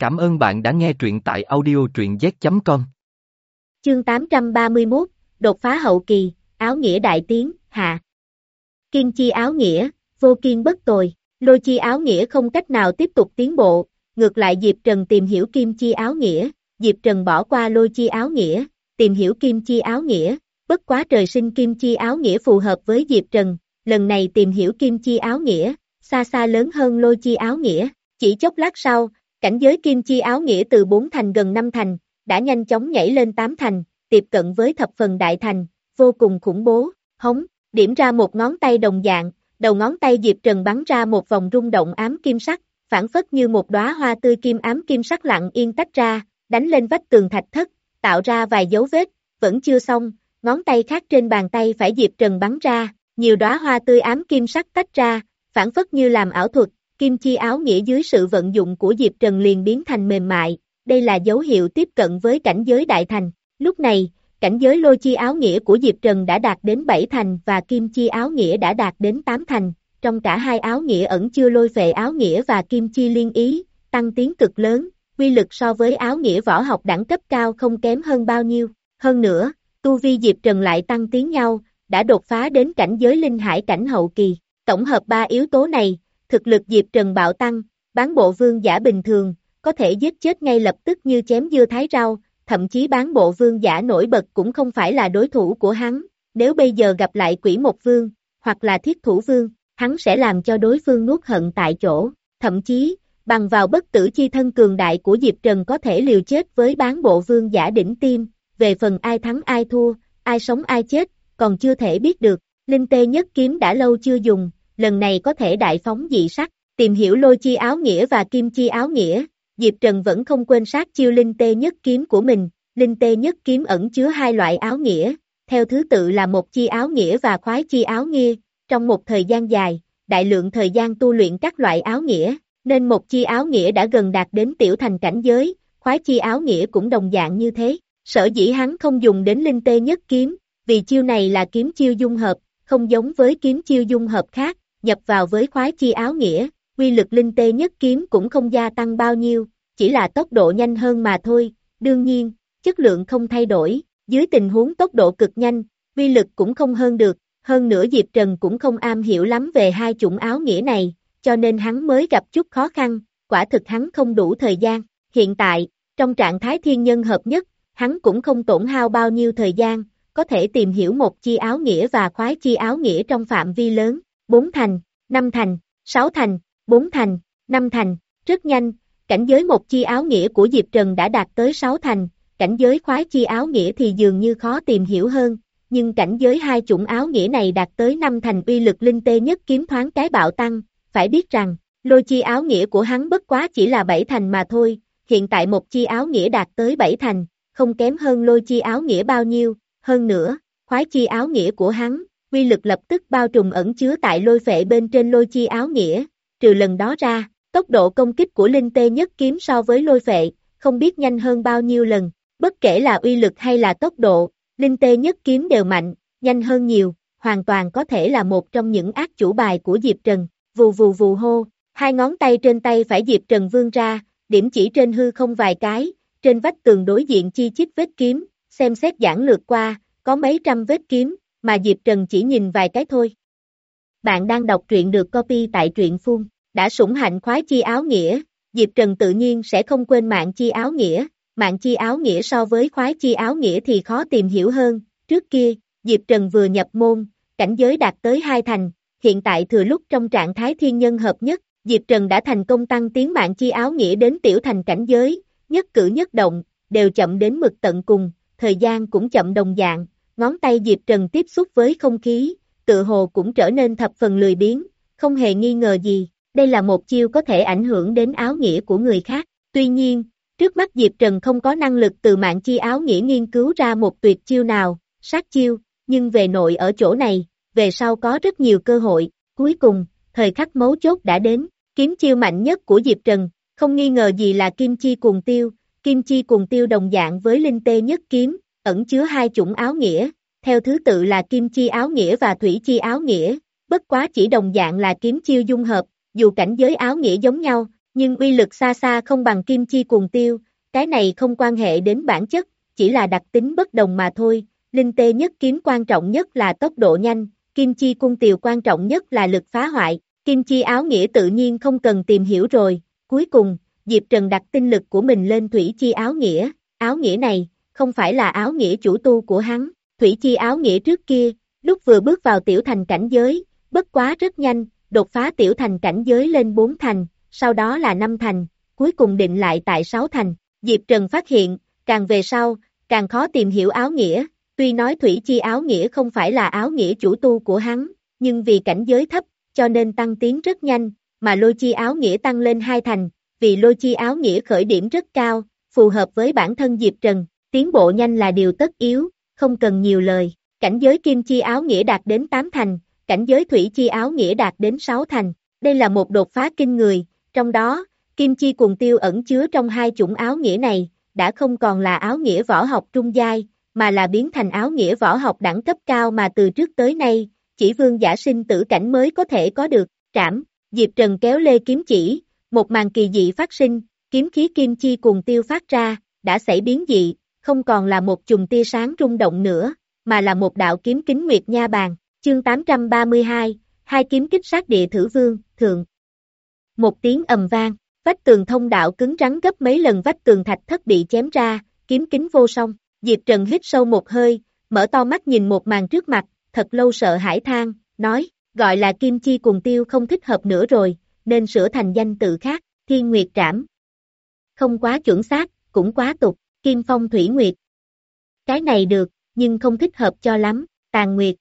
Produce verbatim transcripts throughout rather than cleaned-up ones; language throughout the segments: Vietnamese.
Cảm ơn bạn đã nghe truyện tại audio truyện z chấm com. Chương tám trăm ba mươi mốt, đột phá hậu kỳ, áo nghĩa đại tiến, hạ. Kiên chi áo nghĩa, vô kiên bất tồi, lôi chi áo nghĩa không cách nào tiếp tục tiến bộ, ngược lại Diệp Trần tìm hiểu kim chi áo nghĩa, Diệp Trần bỏ qua lôi chi áo nghĩa, tìm hiểu kim chi áo nghĩa, bất quá trời sinh kim chi áo nghĩa phù hợp với Diệp Trần, lần này tìm hiểu kim chi áo nghĩa, xa xa lớn hơn lôi chi áo nghĩa, chỉ chốc lát sau, cảnh giới kim chi áo nghĩa từ bốn thành gần năm thành, đã nhanh chóng nhảy lên tám thành, tiếp cận với thập phần đại thành, vô cùng khủng bố, hống, điểm ra một ngón tay đồng dạng, đầu ngón tay Diệp Trần bắn ra một vòng rung động ám kim sắc, phản phất như một đóa hoa tươi kim ám kim sắc lặng yên tách ra, đánh lên vách tường thạch thất, tạo ra vài dấu vết, vẫn chưa xong, ngón tay khác trên bàn tay phải Diệp Trần bắn ra, nhiều đóa hoa tươi ám kim sắc tách ra, phản phất như làm ảo thuật, kim chi áo nghĩa dưới sự vận dụng của Diệp Trần liền biến thành mềm mại, đây là dấu hiệu tiếp cận với cảnh giới đại thành. Lúc này, cảnh giới lôi chi áo nghĩa của Diệp Trần đã đạt đến bảy thành và kim chi áo nghĩa đã đạt đến tám thành, trong cả hai áo nghĩa ẩn chứa lôi phệ áo nghĩa và kim chi liên ý, tăng tiến cực lớn, uy lực so với áo nghĩa võ học đẳng cấp cao không kém hơn bao nhiêu. Hơn nữa, tu vi Diệp Trần lại tăng tiến nhau, đã đột phá đến cảnh giới linh hải cảnh hậu kỳ. Tổng hợp ba yếu tố này, thực lực Diệp Trần bạo tăng, bán bộ vương giả bình thường, có thể giết chết ngay lập tức như chém dưa thái rau, thậm chí bán bộ vương giả nổi bật cũng không phải là đối thủ của hắn, nếu bây giờ gặp lại quỷ một vương, hoặc là thiết thủ vương, hắn sẽ làm cho đối phương nuốt hận tại chỗ, thậm chí, bằng vào bất tử chi thân cường đại của Diệp Trần có thể liều chết với bán bộ vương giả đỉnh tim, về phần ai thắng ai thua, ai sống ai chết, còn chưa thể biết được, linh tê nhất kiếm đã lâu chưa dùng, lần này có thể đại phóng dị sắc, tìm hiểu lôi chi áo nghĩa và kim chi áo nghĩa, Diệp Trần vẫn không quên sát chiêu linh tê nhất kiếm của mình, linh tê nhất kiếm ẩn chứa hai loại áo nghĩa, theo thứ tự là một chi áo nghĩa và khoái chi áo nghĩa, trong một thời gian dài, đại lượng thời gian tu luyện các loại áo nghĩa, nên một chi áo nghĩa đã gần đạt đến tiểu thành cảnh giới, khoái chi áo nghĩa cũng đồng dạng như thế, sở dĩ hắn không dùng đến linh tê nhất kiếm, vì chiêu này là kiếm chiêu dung hợp, không giống với kiếm chiêu dung hợp khác, nhập vào với khoái chi áo nghĩa, uy lực linh tê nhất kiếm cũng không gia tăng bao nhiêu, chỉ là tốc độ nhanh hơn mà thôi, đương nhiên, chất lượng không thay đổi, dưới tình huống tốc độ cực nhanh, uy lực cũng không hơn được, hơn nữa Diệp Trần cũng không am hiểu lắm về hai chủng áo nghĩa này, cho nên hắn mới gặp chút khó khăn, quả thực hắn không đủ thời gian, hiện tại, trong trạng thái thiên nhân hợp nhất, hắn cũng không tổn hao bao nhiêu thời gian, có thể tìm hiểu một chi áo nghĩa và khoái chi áo nghĩa trong phạm vi lớn, bốn thành, năm thành, sáu thành, bốn thành, năm thành, rất nhanh, cảnh giới một chi áo nghĩa của Diệp Trần đã đạt tới sáu thành, cảnh giới khoái chi áo nghĩa thì dường như khó tìm hiểu hơn, nhưng cảnh giới hai chủng áo nghĩa này đạt tới năm thành uy lực linh tê nhất kiếm thoáng cái bạo tăng, phải biết rằng, lôi chi áo nghĩa của hắn bất quá chỉ là bảy thành mà thôi, hiện tại một chi áo nghĩa đạt tới bảy thành, không kém hơn lôi chi áo nghĩa bao nhiêu, hơn nữa, khoái chi áo nghĩa của hắn, uy lực lập tức bao trùm ẩn chứa tại lôi phệ bên trên lôi chi áo nghĩa, trừ lần đó ra, tốc độ công kích của linh tê nhất kiếm so với lôi phệ, không biết nhanh hơn bao nhiêu lần, bất kể là uy lực hay là tốc độ, linh tê nhất kiếm đều mạnh, nhanh hơn nhiều, hoàn toàn có thể là một trong những ác chủ bài của Diệp Trần, vù vù vù hô, hai ngón tay trên tay phải Diệp Trần vươn ra, điểm chỉ trên hư không vài cái, trên vách tường đối diện chi chít vết kiếm, xem xét giản lược qua, có mấy trăm vết kiếm, mà Diệp Trần chỉ nhìn vài cái thôi. Bạn đang đọc truyện được copy tại truyện phun, đã sủng hạnh khoái chi áo nghĩa, Diệp Trần tự nhiên sẽ không quên mạng chi áo nghĩa, mạng chi áo nghĩa so với khoái chi áo nghĩa thì khó tìm hiểu hơn, trước kia, Diệp Trần vừa nhập môn, cảnh giới đạt tới hai thành, hiện tại thừa lúc trong trạng thái thiên nhân hợp nhất, Diệp Trần đã thành công tăng tiến mạng chi áo nghĩa đến tiểu thành cảnh giới, nhất cử nhất động, đều chậm đến mực tận cùng, thời gian cũng chậm đồng dạng, ngón tay Diệp Trần tiếp xúc với không khí, tự hồ cũng trở nên thập phần lười biếng, không hề nghi ngờ gì, đây là một chiêu có thể ảnh hưởng đến áo nghĩa của người khác, tuy nhiên, trước mắt Diệp Trần không có năng lực từ mạng chi áo nghĩa nghiên cứu ra một tuyệt chiêu nào, sát chiêu, nhưng về nội ở chỗ này, về sau có rất nhiều cơ hội, cuối cùng, thời khắc mấu chốt đã đến, kiếm chiêu mạnh nhất của Diệp Trần, không nghi ngờ gì là kim chi cuồng tiêu, kim chi cuồng tiêu đồng dạng với linh tê nhất kiếm, ẩn chứa hai chủng áo nghĩa, theo thứ tự là kim chi áo nghĩa và thủy chi áo nghĩa, bất quá chỉ đồng dạng là kiếm chiêu dung hợp, dù cảnh giới áo nghĩa giống nhau, nhưng uy lực xa xa không bằng kim chi cuồng tiêu, cái này không quan hệ đến bản chất, chỉ là đặc tính bất đồng mà thôi. Linh tê nhất kiếm quan trọng nhất là tốc độ nhanh, kim chi cung tiều quan trọng nhất là lực phá hoại, kim chi áo nghĩa tự nhiên không cần tìm hiểu rồi. Cuối cùng, Diệp Trần đặt tinh lực của mình lên thủy chi áo nghĩa, áo nghĩa này, không phải là áo nghĩa chủ tu của hắn, thủy chi áo nghĩa trước kia, lúc vừa bước vào tiểu thành cảnh giới, bất quá rất nhanh, đột phá tiểu thành cảnh giới lên bốn thành, sau đó là năm thành, cuối cùng định lại tại sáu thành. Diệp Trần phát hiện, càng về sau, càng khó tìm hiểu áo nghĩa, tuy nói thủy chi áo nghĩa không phải là áo nghĩa chủ tu của hắn, nhưng vì cảnh giới thấp, cho nên tăng tiến rất nhanh, mà lôi chi áo nghĩa tăng lên hai thành, vì lôi chi áo nghĩa khởi điểm rất cao, phù hợp với bản thân Diệp Trần, tiến bộ nhanh là điều tất yếu, không cần nhiều lời. Cảnh giới kim chi áo nghĩa đạt đến tám thành, cảnh giới thủy chi áo nghĩa đạt đến sáu thành, đây là một đột phá kinh người, trong đó, kim chi cuồng tiêu ẩn chứa trong hai chủng áo nghĩa này, đã không còn là áo nghĩa võ học trung giai, mà là biến thành áo nghĩa võ học đẳng cấp cao mà từ trước tới nay, chỉ vương giả sinh tử cảnh mới có thể có được. Trảm, Diệp Trần kéo lê kiếm chỉ, một màn kỳ dị phát sinh, kiếm khí kim chi cuồng tiêu phát ra, đã xảy biến dị, không còn là một chùm tia sáng rung động nữa, mà là một đạo kiếm kính nguyệt nha bàn. Chương tám trăm ba mươi hai, hai kiếm kích sát địa thử vương, thượng. Một tiếng ầm vang, vách tường thông đạo cứng rắn gấp mấy lần vách tường thạch thất bị chém ra, kiếm kính vô song. Diệp Trần hít sâu một hơi, mở to mắt nhìn một màn trước mặt, thật lâu sợ hãi than, nói, gọi là kim chi cuồng tiêu không thích hợp nữa rồi, nên sửa thành danh tự khác, Thiên Nguyệt Trảm. Không quá chuẩn xác, cũng quá tục, Kim Phong Thủy Nguyệt. Cái này được, nhưng không thích hợp cho lắm, Tàn Nguyệt.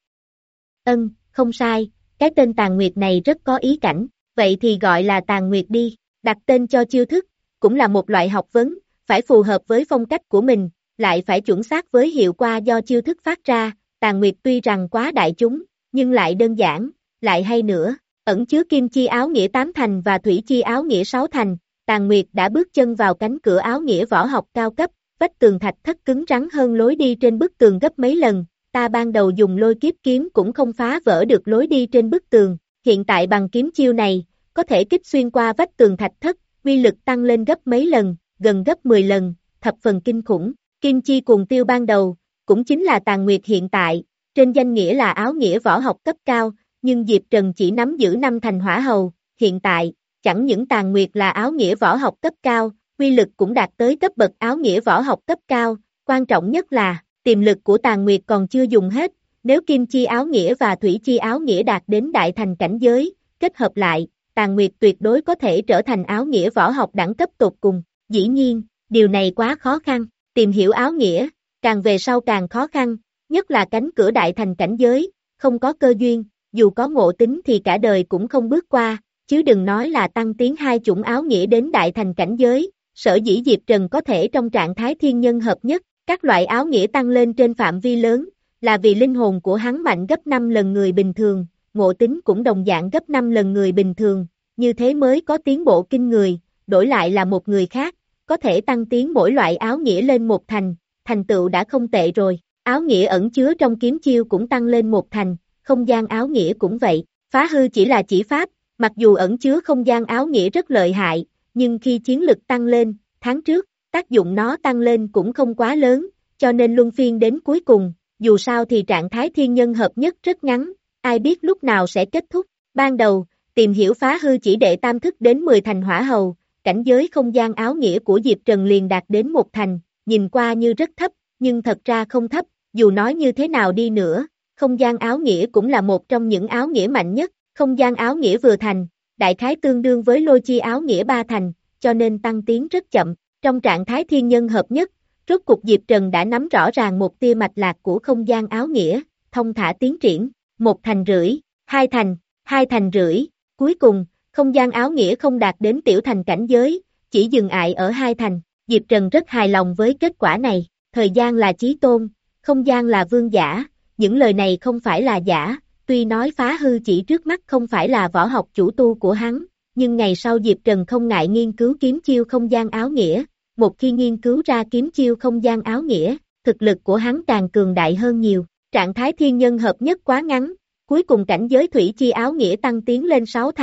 Ân, không sai, cái tên Tàn Nguyệt này rất có ý cảnh, vậy thì gọi là Tàn Nguyệt đi, đặt tên cho chiêu thức, cũng là một loại học vấn, phải phù hợp với phong cách của mình, lại phải chuẩn xác với hiệu quả do chiêu thức phát ra. Tàn Nguyệt tuy rằng quá đại chúng, nhưng lại đơn giản, lại hay nữa, ẩn chứa kim chi áo nghĩa tám thành và thủy chi áo nghĩa sáu thành. Tàn Nguyệt đã bước chân vào cánh cửa áo nghĩa võ học cao cấp, vách tường thạch thất cứng rắn hơn lối đi trên bức tường gấp mấy lần, ta ban đầu dùng lôi kiếp kiếm cũng không phá vỡ được lối đi trên bức tường, hiện tại bằng kiếm chiêu này, có thể kích xuyên qua vách tường thạch thất, uy lực tăng lên gấp mấy lần, gần gấp mười lần, thập phần kinh khủng. Kim chi cuồng tiêu ban đầu, cũng chính là Tàn Nguyệt hiện tại, trên danh nghĩa là áo nghĩa võ học cấp cao, nhưng Diệp Trần chỉ nắm giữ năm thành hỏa hầu, hiện tại, chẳng những Tàn Nguyệt là áo nghĩa võ học cấp cao, uy lực cũng đạt tới cấp bậc áo nghĩa võ học cấp cao, quan trọng nhất là, tiềm lực của Tàn Nguyệt còn chưa dùng hết, nếu kim chi áo nghĩa và thủy chi áo nghĩa đạt đến đại thành cảnh giới, kết hợp lại, Tàn Nguyệt tuyệt đối có thể trở thành áo nghĩa võ học đẳng cấp tột cùng. Dĩ nhiên, điều này quá khó khăn, tìm hiểu áo nghĩa, càng về sau càng khó khăn, nhất là cánh cửa đại thành cảnh giới, không có cơ duyên, dù có ngộ tính thì cả đời cũng không bước qua, chứ đừng nói là tăng tiến hai chủng áo nghĩa đến đại thành cảnh giới. Sở dĩ Diệp Trần có thể trong trạng thái thiên nhân hợp nhất, các loại áo nghĩa tăng lên trên phạm vi lớn, là vì linh hồn của hắn mạnh gấp năm lần người bình thường, ngộ tính cũng đồng dạng gấp năm lần người bình thường, như thế mới có tiến bộ kinh người, đổi lại là một người khác, có thể tăng tiến mỗi loại áo nghĩa lên một thành, thành tựu đã không tệ rồi. Áo nghĩa ẩn chứa trong kiếm chiêu cũng tăng lên một thành, không gian áo nghĩa cũng vậy, phá hư chỉ là chỉ pháp, mặc dù ẩn chứa không gian áo nghĩa rất lợi hại, nhưng khi chiến lực tăng lên, tháng trước, tác dụng nó tăng lên cũng không quá lớn, cho nên luân phiên đến cuối cùng, dù sao thì trạng thái thiên nhân hợp nhất rất ngắn, ai biết lúc nào sẽ kết thúc. Ban đầu, tìm hiểu phá hư chỉ đệ tam thức đến mười thành hỏa hầu, cảnh giới không gian áo nghĩa của Diệp Trần liền đạt đến một thành, nhìn qua như rất thấp, nhưng thật ra không thấp, dù nói như thế nào đi nữa, không gian áo nghĩa cũng là một trong những áo nghĩa mạnh nhất, không gian áo nghĩa vừa thành, đại khái tương đương với lôi chi áo nghĩa ba thành, cho nên tăng tiến rất chậm, trong trạng thái thiên nhân hợp nhất, rốt cuộc Diệp Trần đã nắm rõ ràng một tia mạch lạc của không gian áo nghĩa, thông thả tiến triển, một thành rưỡi, hai thành, hai thành rưỡi, cuối cùng, không gian áo nghĩa không đạt đến tiểu thành cảnh giới, chỉ dừng lại ở hai thành, Diệp Trần rất hài lòng với kết quả này, thời gian là chí tôn, không gian là vương giả, những lời này không phải là giả, tuy nói phá hư chỉ trước mắt không phải là võ học chủ tu của hắn, nhưng ngày sau Diệp Trần không ngại nghiên cứu kiếm chiêu không gian áo nghĩa, một khi nghiên cứu ra kiếm chiêu không gian áo nghĩa, thực lực của hắn càng cường đại hơn nhiều, trạng thái thiên nhân hợp nhất quá ngắn, cuối cùng cảnh giới thủy chi áo nghĩa tăng tiến lên sáu thành,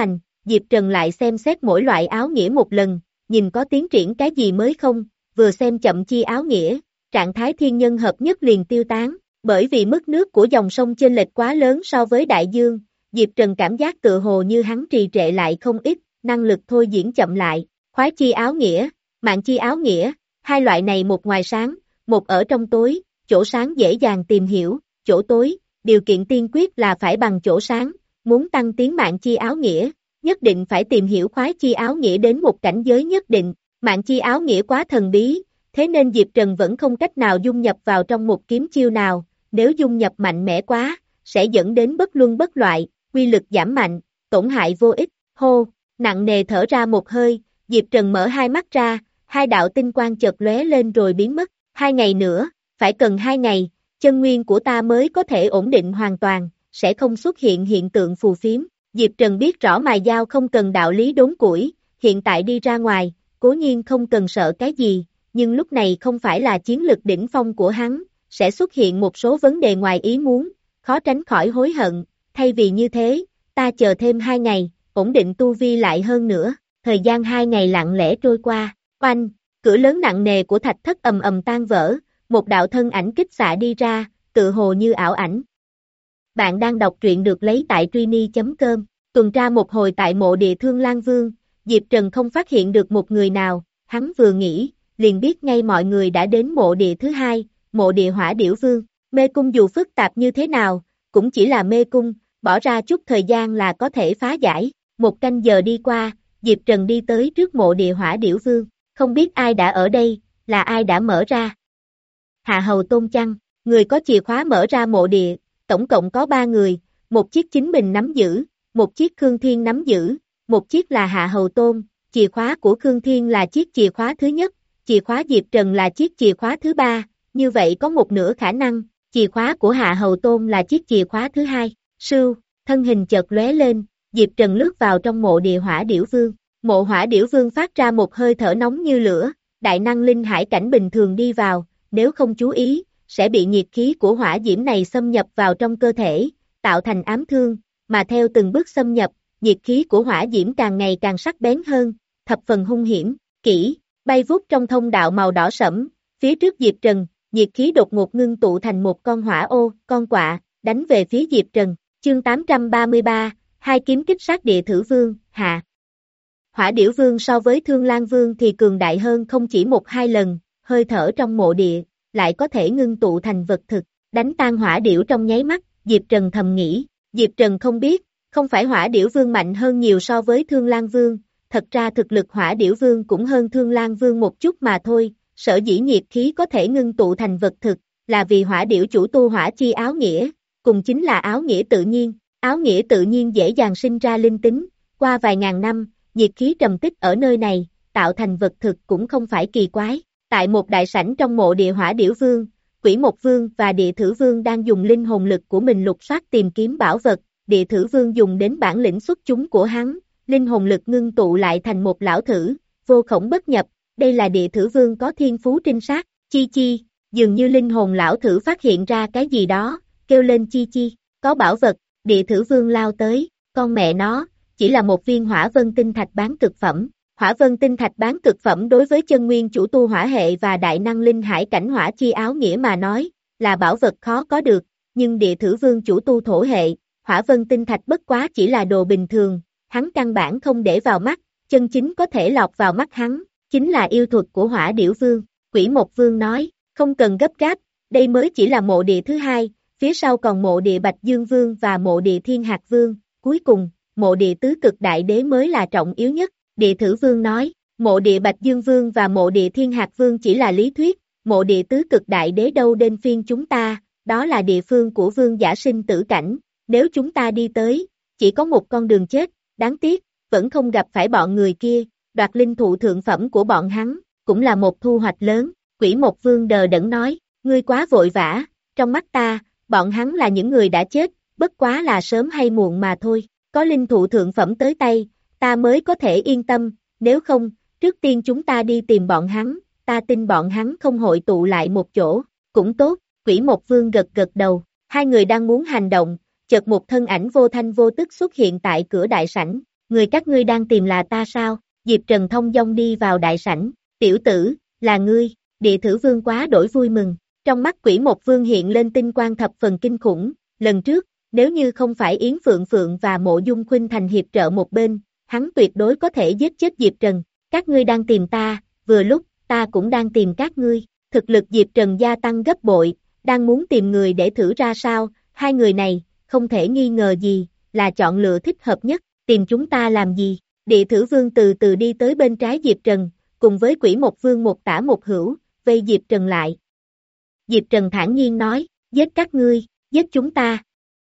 Diệp Trần lại xem xét mỗi loại áo nghĩa một lần, nhìn có tiến triển cái gì mới không, vừa xem chậm chi áo nghĩa, trạng thái thiên nhân hợp nhất liền tiêu tán, bởi vì mức nước của dòng sông chênh lệch quá lớn so với đại dương, Diệp Trần cảm giác tự hồ như hắn trì trệ lại không ít, năng lực thôi diễn chậm lại, khoái chi áo nghĩa, mạng chi áo nghĩa, hai loại này một ngoài sáng, một ở trong tối, chỗ sáng dễ dàng tìm hiểu, chỗ tối, điều kiện tiên quyết là phải bằng chỗ sáng, muốn tăng tiến mạng chi áo nghĩa, nhất định phải tìm hiểu khoái chi áo nghĩa đến một cảnh giới nhất định, mạng chi áo nghĩa quá thần bí, thế nên Diệp Trần vẫn không cách nào dung nhập vào trong một kiếm chiêu nào, nếu dung nhập mạnh mẽ quá, sẽ dẫn đến bất luân bất loại, quy lực giảm mạnh, tổn hại vô ích, hô, nặng nề thở ra một hơi, Diệp Trần mở hai mắt ra, hai đạo tinh quang chợt lóe lên rồi biến mất, hai ngày nữa, phải cần hai ngày, chân nguyên của ta mới có thể ổn định hoàn toàn, sẽ không xuất hiện hiện tượng phù phiếm, Diệp Trần biết rõ mài dao không cần đạo lý đốn củi, hiện tại đi ra ngoài, cố nhiên không cần sợ cái gì, nhưng lúc này không phải là chiến lực đỉnh phong của hắn, sẽ xuất hiện một số vấn đề ngoài ý muốn, khó tránh khỏi hối hận, thay vì như thế, ta chờ thêm hai ngày, ổn định tu vi lại hơn nữa, thời gian hai ngày lặng lẽ trôi qua, oanh, cửa lớn nặng nề của thạch thất ầm ầm tan vỡ, một đạo thân ảnh kích xạ đi ra, tự hồ như ảo ảnh. Bạn đang đọc truyện được lấy tại truy chấm com, tuần tra một hồi tại mộ địa Thương Lang Vương, Diệp Trần không phát hiện được một người nào, hắn vừa nghĩ, liền biết ngay mọi người đã đến mộ địa thứ hai, mộ địa Hỏa Điểu Vương, mê cung dù phức tạp như thế nào, cũng chỉ là mê cung, bỏ ra chút thời gian là có thể phá giải, một canh giờ đi qua, Diệp Trần đi tới trước mộ địa Hỏa Điểu Vương, không biết ai đã ở đây, là ai đã mở ra. Hạ Hầu Tôn chăng, người có chìa khóa mở ra mộ địa, tổng cộng có ba người, một chiếc chính mình nắm giữ, một chiếc Khương Thiên nắm giữ, một chiếc là Hạ Hầu Tôn, chìa khóa của Khương Thiên là chiếc chìa khóa thứ nhất, chìa khóa Diệp Trần là chiếc chìa khóa thứ ba, như vậy có một nửa khả năng, chìa khóa của Hạ Hầu Tôn là chiếc chìa khóa thứ hai, sưu, thân hình chợt lóe lên, Diệp Trần lướt vào trong mộ địa Hỏa Điểu Vương, mộ Hỏa Điểu Vương phát ra một hơi thở nóng như lửa, đại năng linh hải cảnh bình thường đi vào, nếu không chú ý, sẽ bị nhiệt khí của hỏa diễm này xâm nhập vào trong cơ thể, tạo thành ám thương, mà theo từng bước xâm nhập, nhiệt khí của hỏa diễm càng ngày càng sắc bén hơn, thập phần hung hiểm, kỹ, bay vút trong thông đạo màu đỏ sẫm, phía trước Diệp Trần, nhiệt khí đột ngột ngưng tụ thành một con hỏa ô, con quạ, đánh về phía Diệp Trần, chương tám trăm ba mươi ba, hai kiếm kích sát địa thử vương, hạ. Hỏa Điểu Vương so với Thương Lang Vương thì cường đại hơn không chỉ một hai lần, hơi thở trong mộ địa, lại có thể ngưng tụ thành vật thực, đánh tan hỏa điểu trong nháy mắt, Diệp Trần thầm nghĩ, Diệp Trần không biết, không phải Hỏa Điểu Vương mạnh hơn nhiều so với Thương Lang Vương, thật ra thực lực Hỏa Điểu Vương cũng hơn Thương Lang Vương một chút mà thôi, sở dĩ nhiệt khí có thể ngưng tụ thành vật thực, là vì Hỏa Điểu chủ tu hỏa chi áo nghĩa, cùng chính là áo nghĩa tự nhiên, áo nghĩa tự nhiên dễ dàng sinh ra linh tính, qua vài ngàn năm, nhiệt khí trầm tích ở nơi này, tạo thành vật thực cũng không phải kỳ quái. Tại một đại sảnh trong mộ địa Hỏa Điểu Vương, Quỷ Mộc Vương và Địa Thử Vương đang dùng linh hồn lực của mình lục soát tìm kiếm bảo vật, Địa Thử Vương dùng đến bản lĩnh xuất chúng của hắn, linh hồn lực ngưng tụ lại thành một lão thử, vô khổng bất nhập, đây là Địa Thử Vương có thiên phú trinh sát, chi chi, dường như linh hồn lão thử phát hiện ra cái gì đó, kêu lên chi chi, có bảo vật, Địa Thử Vương lao tới, con mẹ nó, chỉ là một viên hỏa vân tinh thạch bán cực phẩm. Hỏa vân tinh thạch bán cực phẩm đối với chân nguyên chủ tu hỏa hệ và đại năng linh hải cảnh hỏa chi áo nghĩa mà nói, là bảo vật khó có được, nhưng địa thử vương chủ tu thổ hệ, hỏa vân tinh thạch bất quá chỉ là đồ bình thường, hắn căn bản không để vào mắt, chân chính có thể lọt vào mắt hắn, chính là yêu thuật của Hỏa Điểu Vương. Quỷ Mộc Vương nói, không cần gấp gáp, đây mới chỉ là mộ địa thứ hai, phía sau còn mộ địa Bạch Dương Vương và mộ địa Thiên Hạc Vương, cuối cùng, mộ địa tứ cực đại đế mới là trọng yếu nhất. Địa Thử Vương nói, mộ địa Bạch Dương Vương và mộ địa Thiên Hạc Vương chỉ là lý thuyết, mộ địa tứ cực đại đế đâu đến phiên chúng ta, đó là địa phương của vương giả sinh tử cảnh, nếu chúng ta đi tới, chỉ có một con đường chết, đáng tiếc, vẫn không gặp phải bọn người kia, đoạt linh thụ thượng phẩm của bọn hắn, cũng là một thu hoạch lớn, Quỷ Mộc Vương đờ đẫn nói, ngươi quá vội vã, trong mắt ta, bọn hắn là những người đã chết, bất quá là sớm hay muộn mà thôi, có linh thụ thượng phẩm tới tay, ta mới có thể yên tâm, nếu không, trước tiên chúng ta đi tìm bọn hắn, ta tin bọn hắn không hội tụ lại một chỗ, cũng tốt, Quỷ Mộc Vương gật gật đầu, hai người đang muốn hành động, chợt một thân ảnh vô thanh vô tức xuất hiện tại cửa đại sảnh, người các ngươi đang tìm là ta sao? Diệp Trần thông dong đi vào đại sảnh, tiểu tử, là ngươi, địa thử vương quá đổi vui mừng, trong mắt quỷ một vương hiện lên tinh quang thập phần kinh khủng, lần trước, nếu như không phải Yến Phượng Phượng và Mộ Dung Khuynh thành hiệp trợ một bên, hắn tuyệt đối có thể giết chết Diệp Trần, các ngươi đang tìm ta, vừa lúc, ta cũng đang tìm các ngươi, thực lực Diệp Trần gia tăng gấp bội, đang muốn tìm người để thử ra sao, hai người này, không thể nghi ngờ gì, là chọn lựa thích hợp nhất, tìm chúng ta làm gì, địa thử vương từ từ đi tới bên trái Diệp Trần, cùng với quỷ một vương một tả một hữu, vây Diệp Trần lại. Diệp Trần thản nhiên nói, giết các ngươi, giết chúng ta.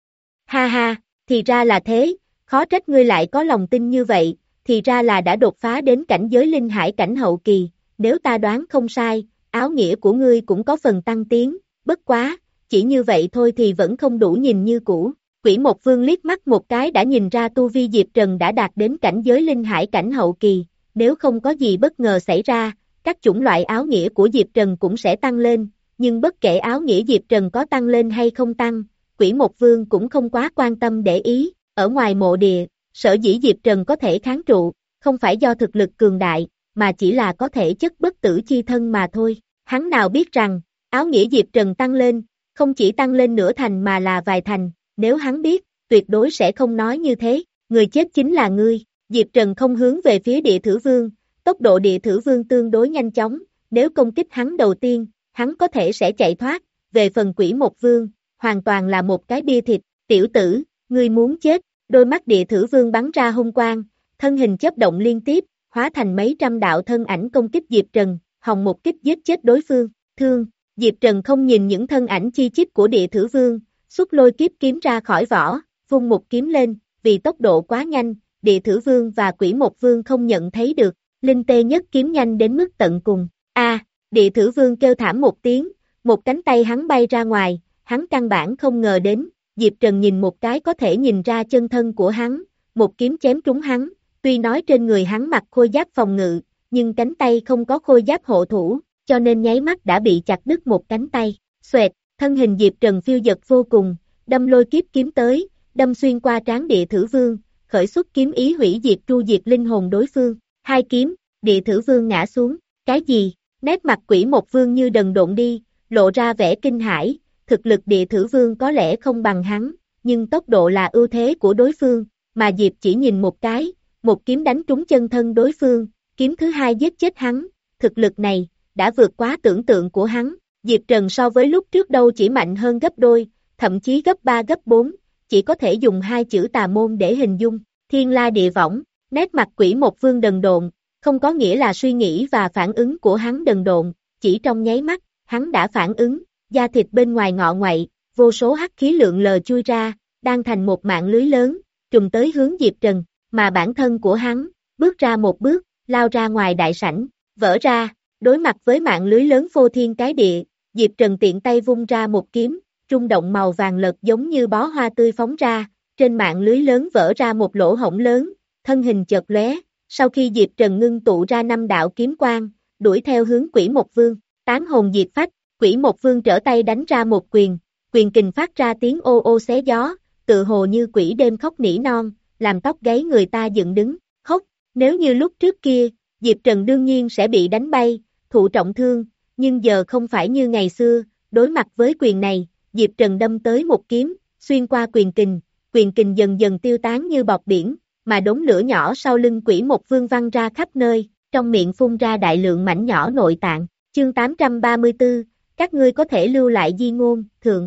Ha ha, thì ra là thế, khó trách ngươi lại có lòng tin như vậy, thì ra là đã đột phá đến cảnh giới linh hải cảnh hậu kỳ, nếu ta đoán không sai, áo nghĩa của ngươi cũng có phần tăng tiến, bất quá, chỉ như vậy thôi thì vẫn không đủ nhìn như cũ. Quỷ một vương liếc mắt một cái đã nhìn ra tu vi Diệp Trần đã đạt đến cảnh giới linh hải cảnh hậu kỳ, nếu không có gì bất ngờ xảy ra, các chủng loại áo nghĩa của Diệp Trần cũng sẽ tăng lên, nhưng bất kể áo nghĩa Diệp Trần có tăng lên hay không tăng, quỷ một vương cũng không quá quan tâm để ý, ở ngoài mộ địa, sở dĩ Diệp Trần có thể kháng trụ, không phải do thực lực cường đại, mà chỉ là có thể chất bất tử chi thân mà thôi, hắn nào biết rằng, áo nghĩa Diệp Trần tăng lên, không chỉ tăng lên nửa thành mà là vài thành, nếu hắn biết, tuyệt đối sẽ không nói như thế, người chết chính là ngươi, Diệp Trần không hướng về phía địa thử vương, tốc độ địa thử vương tương đối nhanh chóng, nếu công kích hắn đầu tiên, hắn có thể sẽ chạy thoát, về phần quỷ một vương, hoàn toàn là một cái bia thịt, tiểu tử, ngươi muốn chết, đôi mắt địa thử vương bắn ra hung quang, thân hình chớp động liên tiếp, hóa thành mấy trăm đạo thân ảnh công kích Diệp Trần, hòng một kích giết chết đối phương, thương, Diệp Trần không nhìn những thân ảnh chi chít của địa thử vương, xuất lôi kiếp kiếm ra khỏi vỏ, vung một kiếm lên, vì tốc độ quá nhanh, địa thử vương và quỷ một vương không nhận thấy được, linh tê nhất kiếm nhanh đến mức tận cùng, a địa thử vương kêu thảm một tiếng, một cánh tay hắn bay ra ngoài, hắn căn bản không ngờ đến, Diệp Trần nhìn một cái có thể nhìn ra chân thân của hắn, một kiếm chém trúng hắn, tuy nói trên người hắn mặc khôi giáp phòng ngự, nhưng cánh tay không có khôi giáp hộ thủ, cho nên nháy mắt đã bị chặt đứt một cánh tay, xoẹt, thân hình Diệp Trần phiêu dật vô cùng, đâm lôi kiếp kiếm tới, đâm xuyên qua trán địa thử vương, khởi xuất kiếm ý hủy diệt tru diệt linh hồn đối phương, hai kiếm, địa thử vương ngã xuống, cái gì, nét mặt quỷ một vương như đần độn đi, lộ ra vẻ kinh hãi, thực lực địa thử vương có lẽ không bằng hắn, nhưng tốc độ là ưu thế của đối phương, mà Diệp chỉ nhìn một cái, một kiếm đánh trúng chân thân đối phương, kiếm thứ hai giết chết hắn, thực lực này, đã vượt quá tưởng tượng của hắn, Diệp Trần so với lúc trước đâu chỉ mạnh hơn gấp đôi, thậm chí gấp ba gấp bốn, chỉ có thể dùng hai chữ tà môn để hình dung, thiên la địa võng, nét mặt quỷ một vương đần độn, không có nghĩa là suy nghĩ và phản ứng của hắn đần độn, chỉ trong nháy mắt, hắn đã phản ứng, da thịt bên ngoài ngọ ngoại, vô số hắc khí lượng lờ chui ra, đang thành một mạng lưới lớn, trùm tới hướng Diệp Trần, mà bản thân của hắn, bước ra một bước, lao ra ngoài đại sảnh, vỡ ra, đối mặt với mạng lưới lớn phô thiên cái địa, Diệp Trần tiện tay vung ra một kiếm, rung động màu vàng lợt giống như bó hoa tươi phóng ra, trên mạng lưới lớn vỡ ra một lỗ hổng lớn, thân hình chợt lóe, sau khi Diệp Trần ngưng tụ ra năm đạo kiếm quang, đuổi theo hướng quỷ một vương, tán hồn diệt phách, quỷ một vương trở tay đánh ra một quyền, quyền kình phát ra tiếng ô ô xé gió, tự hồ như quỷ đêm khóc nỉ non, làm tóc gáy người ta dựng đứng, khóc, nếu như lúc trước kia, Diệp Trần đương nhiên sẽ bị đánh bay, thụ trọng thương, nhưng giờ không phải như ngày xưa, đối mặt với quyền này, Diệp Trần đâm tới một kiếm, xuyên qua quyền kình, quyền kình dần dần tiêu tán như bọt biển, mà đống lửa nhỏ sau lưng quỷ một vương văng ra khắp nơi, trong miệng phun ra đại lượng mảnh nhỏ nội tạng, chương tám trăm ba mươi tư, các ngươi có thể lưu lại di ngôn, thượng.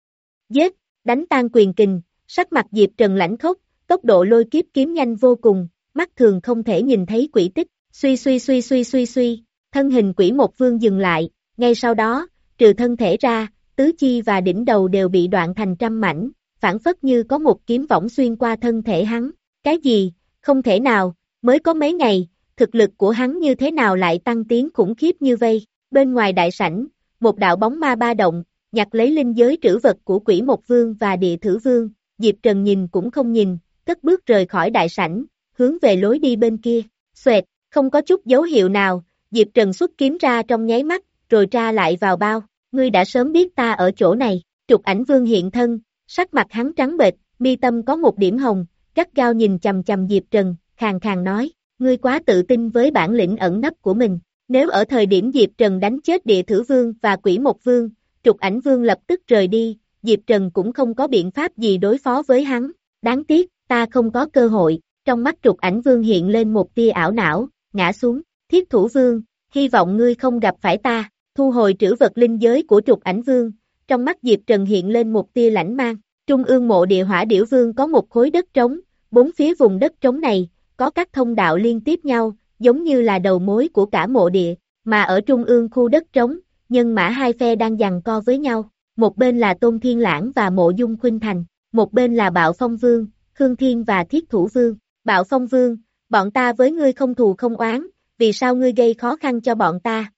Giết, đánh tan quyền kình, sắc mặt Diệp Trần lãnh khốc, tốc độ lôi kiếp kiếm nhanh vô cùng, mắt thường không thể nhìn thấy quỷ tích, suy suy suy suy suy suy, thân hình quỷ một vương dừng lại, ngay sau đó, trừ thân thể ra, tứ chi và đỉnh đầu đều bị đoạn thành trăm mảnh, phản phất như có một kiếm võng xuyên qua thân thể hắn, cái gì, không thể nào, mới có mấy ngày, thực lực của hắn như thế nào lại tăng tiến khủng khiếp như vây, bên ngoài đại sảnh, một đạo bóng ma ba động, nhặt lấy linh giới trữ vật của quỷ một vương và địa thử vương, Diệp Trần nhìn cũng không nhìn, cất bước rời khỏi đại sảnh, hướng về lối đi bên kia, xoẹt, không có chút dấu hiệu nào, Diệp Trần xuất kiếm ra trong nháy mắt, rồi tra lại vào bao, ngươi đã sớm biết ta ở chỗ này, trục ảnh vương hiện thân, sắc mặt hắn trắng bệch, mi tâm có một điểm hồng, gắt gao nhìn chằm chằm Diệp Trần, khàn khàn nói, ngươi quá tự tin với bản lĩnh ẩn nấp của mình. Nếu ở thời điểm Diệp Trần đánh chết Địa Thử Vương và Quỷ Mộc Vương, Trục Ảnh Vương lập tức rời đi, Diệp Trần cũng không có biện pháp gì đối phó với hắn. Đáng tiếc, ta không có cơ hội. Trong mắt Trục Ảnh Vương hiện lên một tia ảo não, ngã xuống. Thiết Thủ Vương, hy vọng ngươi không gặp phải ta. Thu hồi trữ vật linh giới của Trục Ảnh Vương, trong mắt Diệp Trần hiện lên một tia lãnh mang. Trung ương mộ địa Hỏa Điểu Vương có một khối đất trống, bốn phía vùng đất trống này, có các thông đạo liên tiếp nhau, giống như là đầu mối của cả mộ địa, mà ở trung ương khu đất trống, nhân mã hai phe đang giằng co với nhau, một bên là Tôn Thiên Lãng và Mộ Dung Khuynh Thành, một bên là Bạo Phong Vương, Khương Thiên và Thiết Thủ Vương. Bạo Phong Vương, bọn ta với ngươi không thù không oán, vì sao ngươi gây khó khăn cho bọn ta?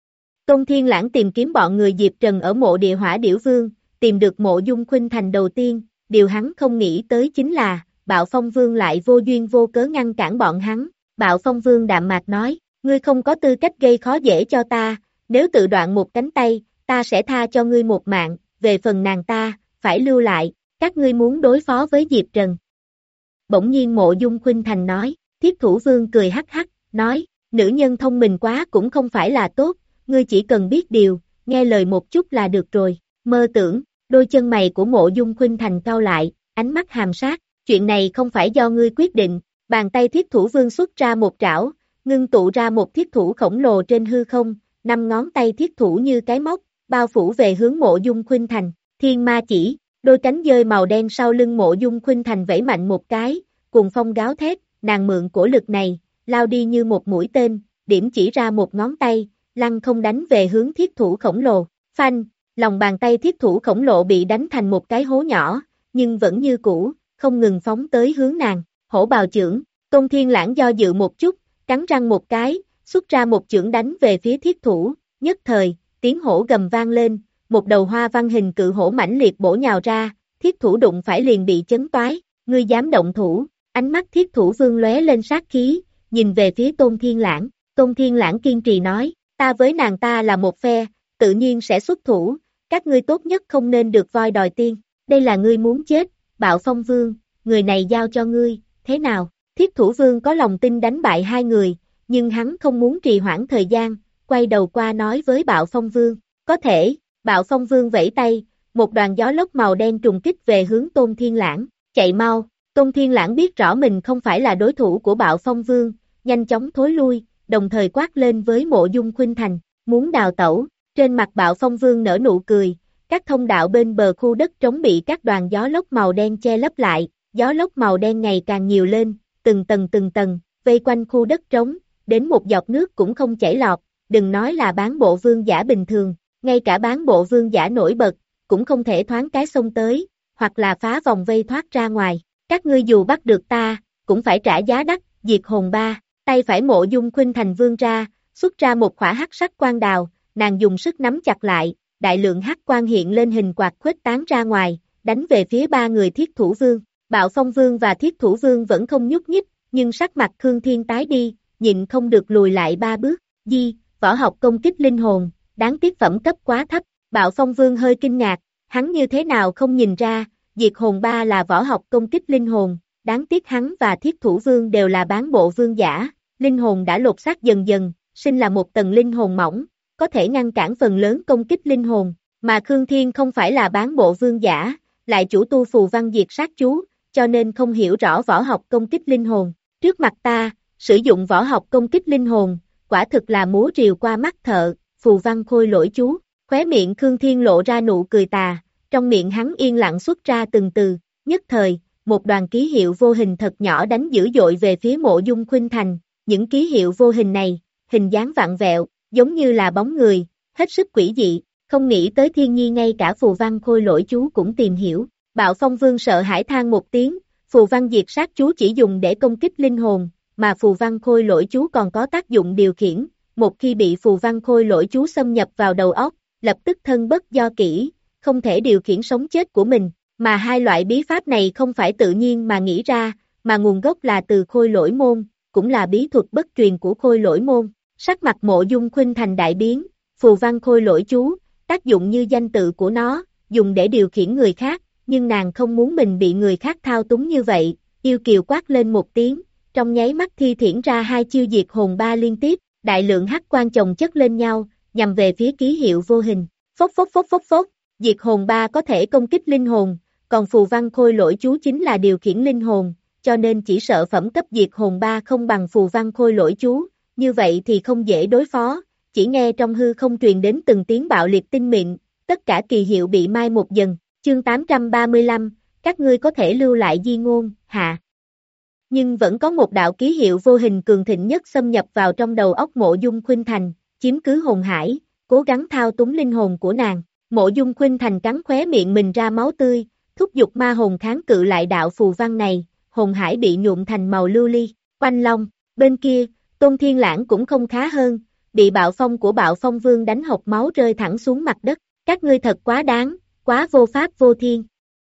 Tôn Thiên Lãng tìm kiếm bọn người Diệp Trần ở mộ địa Hỏa Điểu Vương, tìm được Mộ Dung Khuynh Thành đầu tiên, điều hắn không nghĩ tới chính là, Bạo Phong Vương lại vô duyên vô cớ ngăn cản bọn hắn. Bạo Phong Vương đạm mạc nói, ngươi không có tư cách gây khó dễ cho ta, nếu tự đoạn một cánh tay, ta sẽ tha cho ngươi một mạng, về phần nàng ta, phải lưu lại, các ngươi muốn đối phó với Diệp Trần. Bỗng nhiên Mộ Dung Khuynh Thành nói, Thiết Thủ Vương cười hắc hắc, nói, nữ nhân thông minh quá cũng không phải là tốt, ngươi chỉ cần biết điều, nghe lời một chút là được rồi, mơ tưởng, đôi chân mày của Mộ Dung Khuynh Thành cau lại, ánh mắt hàm sát, chuyện này không phải do ngươi quyết định. Bàn tay Thiết Thủ Vương xuất ra một trảo, ngưng tụ ra một thiết thủ khổng lồ trên hư không, năm ngón tay thiết thủ như cái móc, bao phủ về hướng Mộ Dung Khuynh Thành. Thiên Ma Chỉ, đôi cánh dơi màu đen sau lưng Mộ Dung Khuynh Thành vẫy mạnh một cái, cuồng phong gáo thét, nàng mượn cổ lực này, lao đi như một mũi tên, điểm chỉ ra một ngón tay, lăng không đánh về hướng thiết thủ khổng lồ. Phanh, lòng bàn tay thiết thủ khổng lồ bị đánh thành một cái hố nhỏ, nhưng vẫn như cũ, không ngừng phóng tới hướng nàng. Hổ bào chưởng, Tôn Thiên Lãng do dự một chút, cắn răng một cái, xuất ra một chưởng đánh về phía thiết thủ, nhất thời, tiếng hổ gầm vang lên, một đầu hoa văn hình cự hổ mãnh liệt bổ nhào ra, thiết thủ đụng phải liền bị chấn toái, ngươi dám động thủ, ánh mắt thiết thủ vương lóe lên sát khí, nhìn về phía Tôn Thiên Lãng, Tôn Thiên Lãng kiên trì nói, ta với nàng ta là một phe, tự nhiên sẽ xuất thủ, các ngươi tốt nhất không nên được voi đòi tiên, đây là ngươi muốn chết, Bạo Phong Vương, người này giao cho ngươi. Thế nào, Thiết Thủ Vương có lòng tin đánh bại hai người, nhưng hắn không muốn trì hoãn thời gian, quay đầu qua nói với Bạo Phong Vương, có thể, Bạo Phong Vương vẫy tay, một đoàn gió lốc màu đen trùng kích về hướng Tôn Thiên Lãng, chạy mau, Tôn Thiên Lãng biết rõ mình không phải là đối thủ của Bạo Phong Vương, nhanh chóng thối lui, đồng thời quát lên với Mộ Dung Khuynh Thành, muốn đào tẩu, trên mặt Bạo Phong Vương nở nụ cười, các thông đạo bên bờ khu đất trống bị các đoàn gió lốc màu đen che lấp lại. Gió lốc màu đen ngày càng nhiều lên, từng tầng từng tầng, vây quanh khu đất trống, đến một giọt nước cũng không chảy lọt, đừng nói là bán bộ vương giả bình thường, ngay cả bán bộ vương giả nổi bật, cũng không thể thoáng cái xông tới, hoặc là phá vòng vây thoát ra ngoài. Các ngươi dù bắt được ta, cũng phải trả giá đắt, diệt hồn ba, tay phải Mộ Dung Khuynh Thành vươn ra, xuất ra một khỏa hắc sắc quang đào, nàng dùng sức nắm chặt lại, đại lượng hắc quang hiện lên hình quạt khuếch tán ra ngoài, đánh về phía ba người Thiết Thủ Vương. Bạo Phong Vương và Thiết Thủ Vương vẫn không nhúc nhích, nhưng sắc mặt Khương Thiên tái đi, nhịn không được lùi lại ba bước. Di, võ học công kích linh hồn, đáng tiếc phẩm cấp quá thấp. Bạo Phong Vương hơi kinh ngạc, hắn như thế nào không nhìn ra, diệt hồn ba là võ học công kích linh hồn, đáng tiếc hắn và Thiết Thủ Vương đều là bán bộ vương giả, linh hồn đã lột xác dần dần, sinh là một tầng linh hồn mỏng, có thể ngăn cản phần lớn công kích linh hồn, mà Khương Thiên không phải là bán bộ vương giả, lại chủ tu phù văn diệt sát chú, cho nên không hiểu rõ võ học công kích linh hồn. Trước mặt ta, sử dụng võ học công kích linh hồn, quả thực là múa rìu qua mắt thợ, phù văn khôi lỗi chú. Khóe miệng Khương Thiên lộ ra nụ cười tà, trong miệng hắn yên lặng xuất ra từng từ, nhất thời, một đoàn ký hiệu vô hình thật nhỏ đánh dữ dội về phía Mộ Dung Khuynh Thành. Những ký hiệu vô hình này, hình dáng vặn vẹo, giống như là bóng người, hết sức quỷ dị, không nghĩ tới Thiên Nhi ngay cả phù văn khôi lỗi chú cũng tìm hiểu. Bạo Phong Vương sợ hãi than một tiếng, phù văn diệt sát chú chỉ dùng để công kích linh hồn, mà phù văn khôi lỗi chú còn có tác dụng điều khiển, một khi bị phù văn khôi lỗi chú xâm nhập vào đầu óc, lập tức thân bất do kỷ, không thể điều khiển sống chết của mình, mà hai loại bí pháp này không phải tự nhiên mà nghĩ ra, mà nguồn gốc là từ khôi lỗi môn, cũng là bí thuật bất truyền của khôi lỗi môn. Sắc mặt Mộ Dung Khuynh Thành đại biến, phù văn khôi lỗi chú, tác dụng như danh tự của nó, dùng để điều khiển người khác, nhưng nàng không muốn mình bị người khác thao túng như vậy, yêu kiều quát lên một tiếng, trong nháy mắt thi triển ra hai chiêu diệt hồn ba liên tiếp, đại lượng hắc quang chồng chất lên nhau, nhằm về phía ký hiệu vô hình. Phốc phốc phốc phốc phốc, diệt hồn ba có thể công kích linh hồn, còn phù văn khôi lỗi chú chính là điều khiển linh hồn, cho nên chỉ sợ phẩm cấp diệt hồn ba không bằng phù văn khôi lỗi chú, như vậy thì không dễ đối phó, chỉ nghe trong hư không truyền đến từng tiếng bạo liệt tinh mịn, tất cả kỳ hiệu bị mai một dần. Chương tám trăm ba mươi lăm, các ngươi có thể lưu lại di ngôn, hạ. Nhưng vẫn có một đạo ký hiệu vô hình cường thịnh nhất xâm nhập vào trong đầu óc Mộ Dung Khuynh Thành, chiếm cứ hồn hải, cố gắng thao túng linh hồn của nàng. Mộ Dung Khuynh Thành cắn khóe miệng mình ra máu tươi, thúc giục ma hồn kháng cự lại đạo phù văn này, hồn hải bị nhuộm thành màu lưu ly. Oanh long, bên kia, Tôn Thiên Lãng cũng không khá hơn, bị bạo phong của Bạo Phong Vương đánh hộc máu rơi thẳng xuống mặt đất. Các ngươi thật quá đáng, quá vô pháp vô thiên.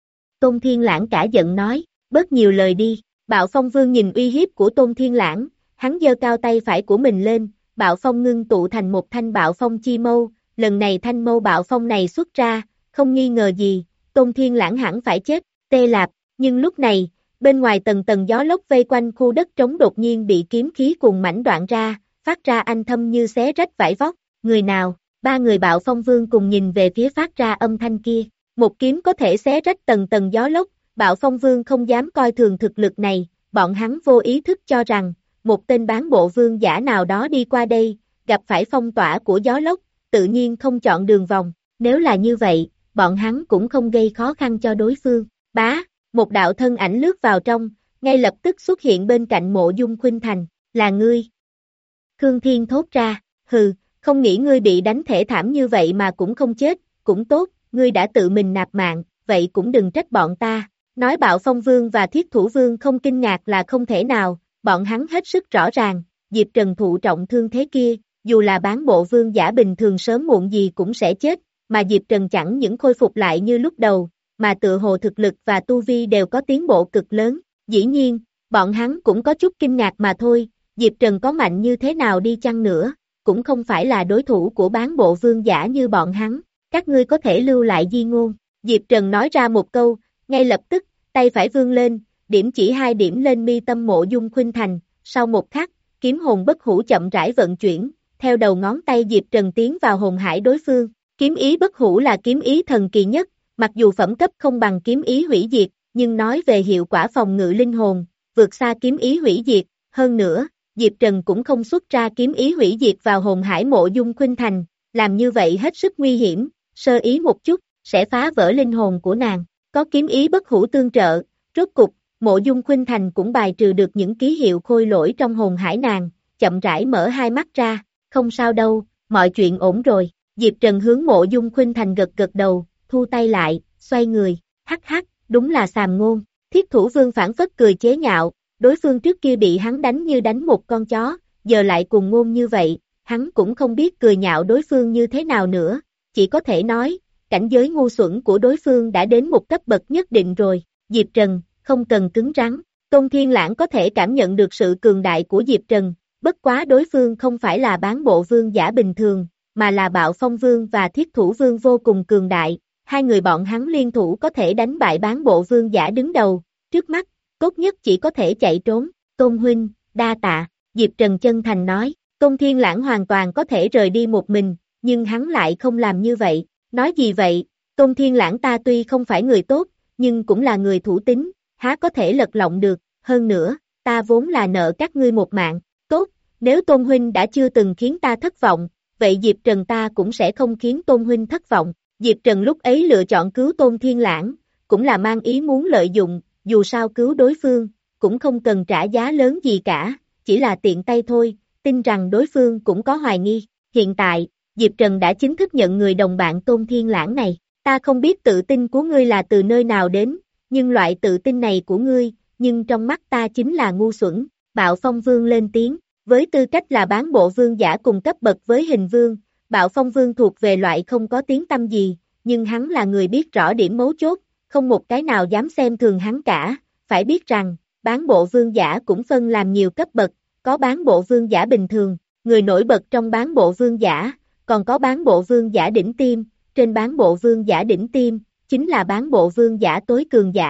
Tôn Thiên Lãng cả giận nói, bớt nhiều lời đi. Bạo Phong Vương nhìn uy hiếp của Tôn Thiên Lãng, hắn giơ cao tay phải của mình lên, bạo phong ngưng tụ thành một thanh bạo phong chi mâu, lần này thanh mâu bạo phong này xuất ra, không nghi ngờ gì, Tôn Thiên Lãng hẳn phải chết, tê lạp, nhưng lúc này, bên ngoài tầng tầng gió lốc vây quanh khu đất trống đột nhiên bị kiếm khí cuồng mảnh đoạn ra, phát ra âm thanh như xé rách vải vóc, người nào, ba người Bạo Phong Vương cùng nhìn về phía phát ra âm thanh kia, một kiếm có thể xé rách tầng tầng gió lốc. Bạo Phong Vương không dám coi thường thực lực này, bọn hắn vô ý thức cho rằng, một tên bán bộ vương giả nào đó đi qua đây, gặp phải phong tỏa của gió lốc, tự nhiên không chọn đường vòng, nếu là như vậy, bọn hắn cũng không gây khó khăn cho đối phương. Bá, một đạo thân ảnh lướt vào trong, ngay lập tức xuất hiện bên cạnh Mộ Dung Khuynh Thành, là ngươi. Khương Thiên thốt ra, hừ, không nghĩ ngươi bị đánh thể thảm như vậy mà cũng không chết, cũng tốt, ngươi đã tự mình nạp mạng, vậy cũng đừng trách bọn ta. Nói Bạo Phong Vương và Thiết Thủ Vương không kinh ngạc là không thể nào, bọn hắn hết sức rõ ràng, Diệp Trần thụ trọng thương thế kia, dù là bán bộ vương giả bình thường sớm muộn gì cũng sẽ chết, mà Diệp Trần chẳng những khôi phục lại như lúc đầu, mà tự hồ thực lực và tu vi đều có tiến bộ cực lớn, dĩ nhiên, bọn hắn cũng có chút kinh ngạc mà thôi, Diệp Trần có mạnh như thế nào đi chăng nữa, cũng không phải là đối thủ của bán bộ vương giả như bọn hắn, các ngươi có thể lưu lại di ngôn, Diệp Trần nói ra một câu, ngay lập tức, tay phải vươn lên, điểm chỉ hai điểm lên mi tâm Mộ Dung Khuynh Thành, sau một khắc, kiếm hồn bất hủ chậm rãi vận chuyển, theo đầu ngón tay Diệp Trần tiến vào hồn hải đối phương, kiếm ý bất hủ là kiếm ý thần kỳ nhất, mặc dù phẩm cấp không bằng kiếm ý hủy diệt, nhưng nói về hiệu quả phòng ngự linh hồn, vượt xa kiếm ý hủy diệt, hơn nữa, Diệp Trần cũng không xuất ra kiếm ý hủy diệt vào hồn hải Mộ Dung Khuynh Thành, làm như vậy hết sức nguy hiểm, sơ ý một chút, sẽ phá vỡ linh hồn của nàng. Có kiếm ý bất hủ tương trợ, rốt cục, Mộ Dung Khuynh Thành cũng bài trừ được những ký hiệu khôi lỗi trong hồn hải nàng, chậm rãi mở hai mắt ra, không sao đâu, mọi chuyện ổn rồi, Diệp Trần hướng Mộ Dung Khuynh Thành gật gật đầu, thu tay lại, xoay người, hắc hắc, đúng là xàm ngôn, Thiết Thủ Vương phản phất cười chế nhạo, đối phương trước kia bị hắn đánh như đánh một con chó, giờ lại cùng ngôn như vậy, hắn cũng không biết cười nhạo đối phương như thế nào nữa, chỉ có thể nói, cảnh giới ngu xuẩn của đối phương đã đến một cấp bậc nhất định rồi, Diệp Trần, không cần cứng rắn, Tôn Thiên Lãng có thể cảm nhận được sự cường đại của Diệp Trần, bất quá đối phương không phải là bán bộ vương giả bình thường, mà là Bạo Phong Vương và Thiết Thủ Vương vô cùng cường đại, hai người bọn hắn liên thủ có thể đánh bại bán bộ vương giả đứng đầu, trước mắt, tốt nhất chỉ có thể chạy trốn, Tôn Huynh, đa tạ, Diệp Trần chân thành nói, Tôn Thiên Lãng hoàn toàn có thể rời đi một mình, nhưng hắn lại không làm như vậy. Nói gì vậy, Tôn Thiên Lãng ta tuy không phải người tốt, nhưng cũng là người thủ tín, há có thể lật lọng được, hơn nữa, ta vốn là nợ các ngươi một mạng, tốt, nếu Tôn Huynh đã chưa từng khiến ta thất vọng, vậy Diệp Trần ta cũng sẽ không khiến Tôn Huynh thất vọng, Diệp Trần lúc ấy lựa chọn cứu Tôn Thiên Lãng, cũng là mang ý muốn lợi dụng, dù sao cứu đối phương, cũng không cần trả giá lớn gì cả, chỉ là tiện tay thôi, tin rằng đối phương cũng có hoài nghi, hiện tại, Diệp Trần đã chính thức nhận người đồng bạn Tôn Thiên Lãng này, ta không biết tự tin của ngươi là từ nơi nào đến, nhưng loại tự tin này của ngươi, nhưng trong mắt ta chính là ngu xuẩn, Bạo Phong Vương lên tiếng, với tư cách là bán bộ vương giả cùng cấp bậc với Hình Vương, Bạo Phong Vương thuộc về loại không có tiếng tăm gì, nhưng hắn là người biết rõ điểm mấu chốt, không một cái nào dám xem thường hắn cả, phải biết rằng, bán bộ vương giả cũng phân làm nhiều cấp bậc, có bán bộ vương giả bình thường, người nổi bật trong bán bộ vương giả, còn có bán bộ vương giả đỉnh tiêm, trên bán bộ vương giả đỉnh tiêm, chính là bán bộ vương giả tối cường giả,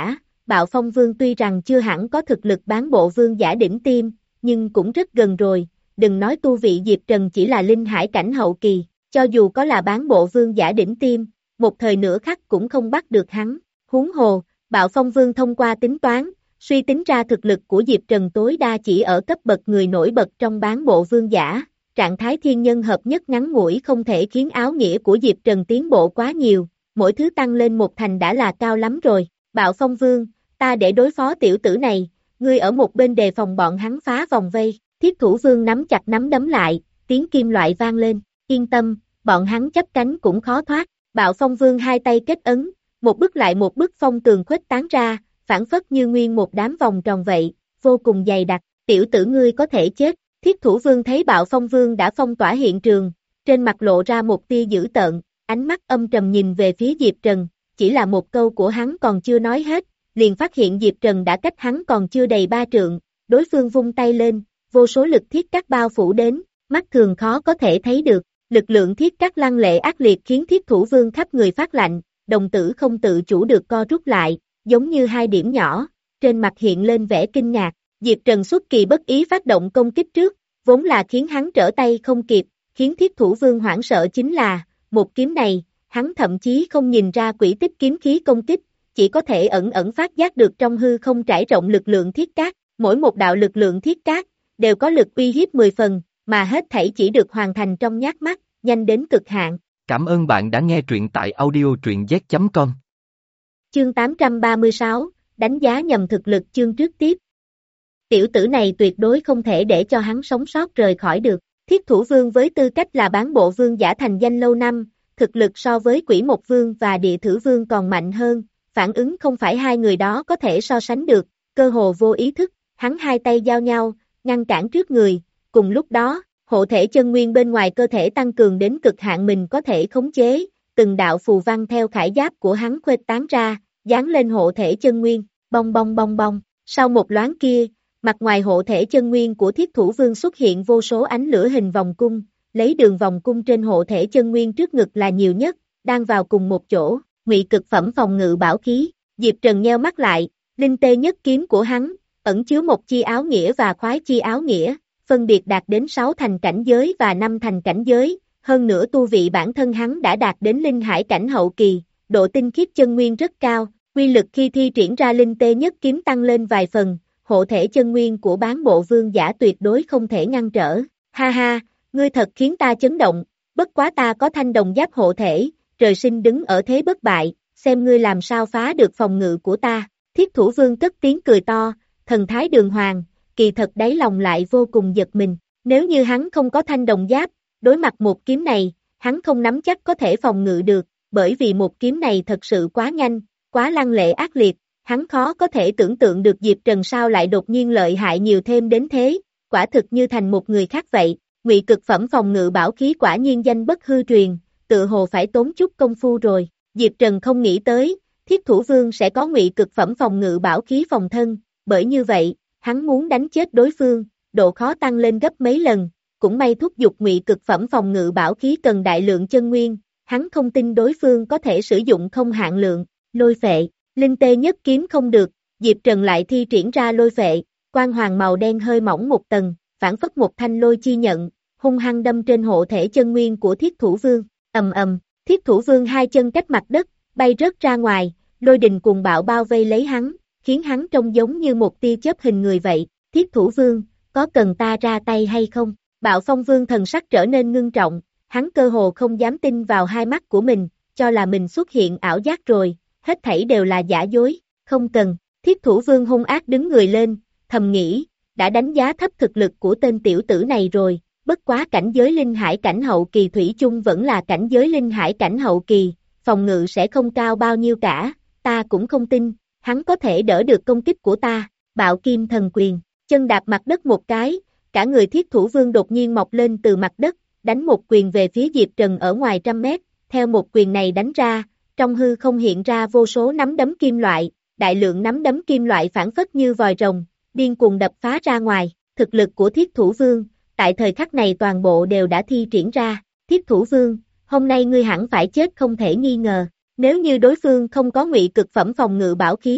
Bạo Phong Vương tuy rằng chưa hẳn có thực lực bán bộ vương giả đỉnh tiêm, nhưng cũng rất gần rồi, đừng nói tu vị Diệp Trần chỉ là linh hải cảnh hậu kỳ, cho dù có là bán bộ vương giả đỉnh tiêm, một thời nửa khắc cũng không bắt được hắn, huống hồ, Bạo Phong Vương thông qua tính toán, suy tính ra thực lực của Diệp Trần tối đa chỉ ở cấp bậc người nổi bật trong bán bộ vương giả, trạng thái thiên nhân hợp nhất ngắn ngủi không thể khiến áo nghĩa của Diệp Trần tiến bộ quá nhiều, mỗi thứ tăng lên một thành đã là cao lắm rồi, Bạo Phong Vương, ta để đối phó tiểu tử này, ngươi ở một bên đề phòng bọn hắn phá vòng vây, Thiết Thủ Vương nắm chặt nắm đấm lại, tiếng kim loại vang lên, yên tâm, bọn hắn chấp cánh cũng khó thoát, Bạo Phong Vương hai tay kết ấn, một bức lại một bức phong tường khuếch tán ra, phản phất như nguyên một đám vòng tròn vậy, vô cùng dày đặc, tiểu tử ngươi có thể chết, Thiết Thủ Vương thấy Bạo Phong Vương đã phong tỏa hiện trường, trên mặt lộ ra một tia dữ tợn, ánh mắt âm trầm nhìn về phía Diệp Trần, chỉ là một câu của hắn còn chưa nói hết, liền phát hiện Diệp Trần đã cách hắn còn chưa đầy ba trượng, đối phương vung tay lên, vô số lực thiết cắt bao phủ đến, mắt thường khó có thể thấy được, lực lượng thiết cắt lăng lệ ác liệt khiến Thiết Thủ Vương khắp người phát lạnh, đồng tử không tự chủ được co rút lại, giống như hai điểm nhỏ, trên mặt hiện lên vẻ kinh ngạc, Diệp Trần xuất kỳ bất ý phát động công kích trước, vốn là khiến hắn trở tay không kịp, khiến Thiết Thủ Vương hoảng sợ chính là, một kiếm này, hắn thậm chí không nhìn ra quỹ tích kiếm khí công kích, chỉ có thể ẩn ẩn phát giác được trong hư không trải rộng lực lượng thiết cát, mỗi một đạo lực lượng thiết cát, đều có lực uy hiếp mười phần, mà hết thảy chỉ được hoàn thành trong nhát mắt, nhanh đến cực hạn. Cảm ơn bạn đã nghe truyện tại audio truyện z chấm com. Chương tám trăm ba mươi sáu, đánh giá nhầm thực lực chương trước tiếp. Tiểu tử này tuyệt đối không thể để cho hắn sống sót rời khỏi được. Thiết Thủ Vương với tư cách là bán bộ vương giả thành danh lâu năm, thực lực so với Quỷ Mộc Vương và Địa Thử Vương còn mạnh hơn, phản ứng không phải hai người đó có thể so sánh được, cơ hồ vô ý thức, hắn hai tay giao nhau, ngăn cản trước người, cùng lúc đó, hộ thể chân nguyên bên ngoài cơ thể tăng cường đến cực hạn mình có thể khống chế, từng đạo phù văn theo khải giáp của hắn khuếch tán ra, dán lên hộ thể chân nguyên, bong bong bong bong, sau một loáng kia, mặt ngoài hộ thể chân nguyên của Thiết Thủ Vương xuất hiện vô số ánh lửa hình vòng cung, lấy đường vòng cung trên hộ thể chân nguyên trước ngực là nhiều nhất, đang vào cùng một chỗ, ngụy cực phẩm phòng ngự bảo khí, Diệp Trần nheo mắt lại, linh tê nhất kiếm của hắn, ẩn chứa một chi áo nghĩa và khoái chi áo nghĩa, phân biệt đạt đến sáu thành cảnh giới và năm thành cảnh giới, hơn nữa tu vị bản thân hắn đã đạt đến linh hải cảnh hậu kỳ, độ tinh khiết chân nguyên rất cao, quy lực khi thi triển ra linh tê nhất kiếm tăng lên vài phần, hộ thể chân nguyên của bán bộ vương giả tuyệt đối không thể ngăn trở, ha ha, ngươi thật khiến ta chấn động, bất quá ta có thanh đồng giáp hộ thể, trời sinh đứng ở thế bất bại, xem ngươi làm sao phá được phòng ngự của ta, Thiết Thủ Vương cất tiếng cười to, thần thái đường hoàng, kỳ thật đáy lòng lại vô cùng giật mình, nếu như hắn không có thanh đồng giáp, đối mặt một kiếm này, hắn không nắm chắc có thể phòng ngự được, bởi vì một kiếm này thật sự quá nhanh, quá lăng lệ ác liệt, hắn khó có thể tưởng tượng được Diệp Trần sao lại đột nhiên lợi hại nhiều thêm đến thế, quả thực như thành một người khác vậy, ngụy cực phẩm phòng ngự bảo khí quả nhiên danh bất hư truyền, tự hồ phải tốn chút công phu rồi, Diệp Trần không nghĩ tới, Thiết Thủ Vương sẽ có ngụy cực phẩm phòng ngự bảo khí phòng thân, bởi như vậy, hắn muốn đánh chết đối phương, độ khó tăng lên gấp mấy lần, cũng may thúc giục ngụy cực phẩm phòng ngự bảo khí cần đại lượng chân nguyên, hắn không tin đối phương có thể sử dụng không hạn lượng, lôi phệ, linh tê nhất kiếm không được, Diệp Trần lại thi triển ra lôi phệ, quang hoàng màu đen hơi mỏng một tầng, phản phất một thanh lôi chi nhận, hung hăng đâm trên hộ thể chân nguyên của Thiết Thủ Vương, ầm ầm, Thiết Thủ Vương hai chân cách mặt đất, bay rớt ra ngoài, lôi đình cuồng bạo bao vây lấy hắn, khiến hắn trông giống như một tia chớp hình người vậy, Thiết Thủ Vương, có cần ta ra tay hay không? Bạo Phong Vương thần sắc trở nên ngưng trọng, hắn cơ hồ không dám tin vào hai mắt của mình, cho là mình xuất hiện ảo giác rồi, hết thảy đều là giả dối, không cần, Thiết Thủ Vương hung ác đứng người lên, thầm nghĩ, đã đánh giá thấp thực lực của tên tiểu tử này rồi, bất quá cảnh giới linh hải cảnh hậu kỳ thủy chung vẫn là cảnh giới linh hải cảnh hậu kỳ, phòng ngự sẽ không cao bao nhiêu cả, ta cũng không tin, hắn có thể đỡ được công kích của ta, Bạo Kim Thần Quyền, chân đạp mặt đất một cái, cả người Thiết Thủ Vương đột nhiên mọc lên từ mặt đất, đánh một quyền về phía Diệp Trần ở ngoài trăm mét, theo một quyền này đánh ra, trong hư không hiện ra vô số nắm đấm kim loại, đại lượng nắm đấm kim loại phản phất như vòi rồng, điên cuồng đập phá ra ngoài, thực lực của Thiết Thủ Vương, tại thời khắc này toàn bộ đều đã thi triển ra, Thiết Thủ Vương, hôm nay ngươi hẳn phải chết không thể nghi ngờ, nếu như đối phương không có ngụy cực phẩm phòng ngự bảo khí,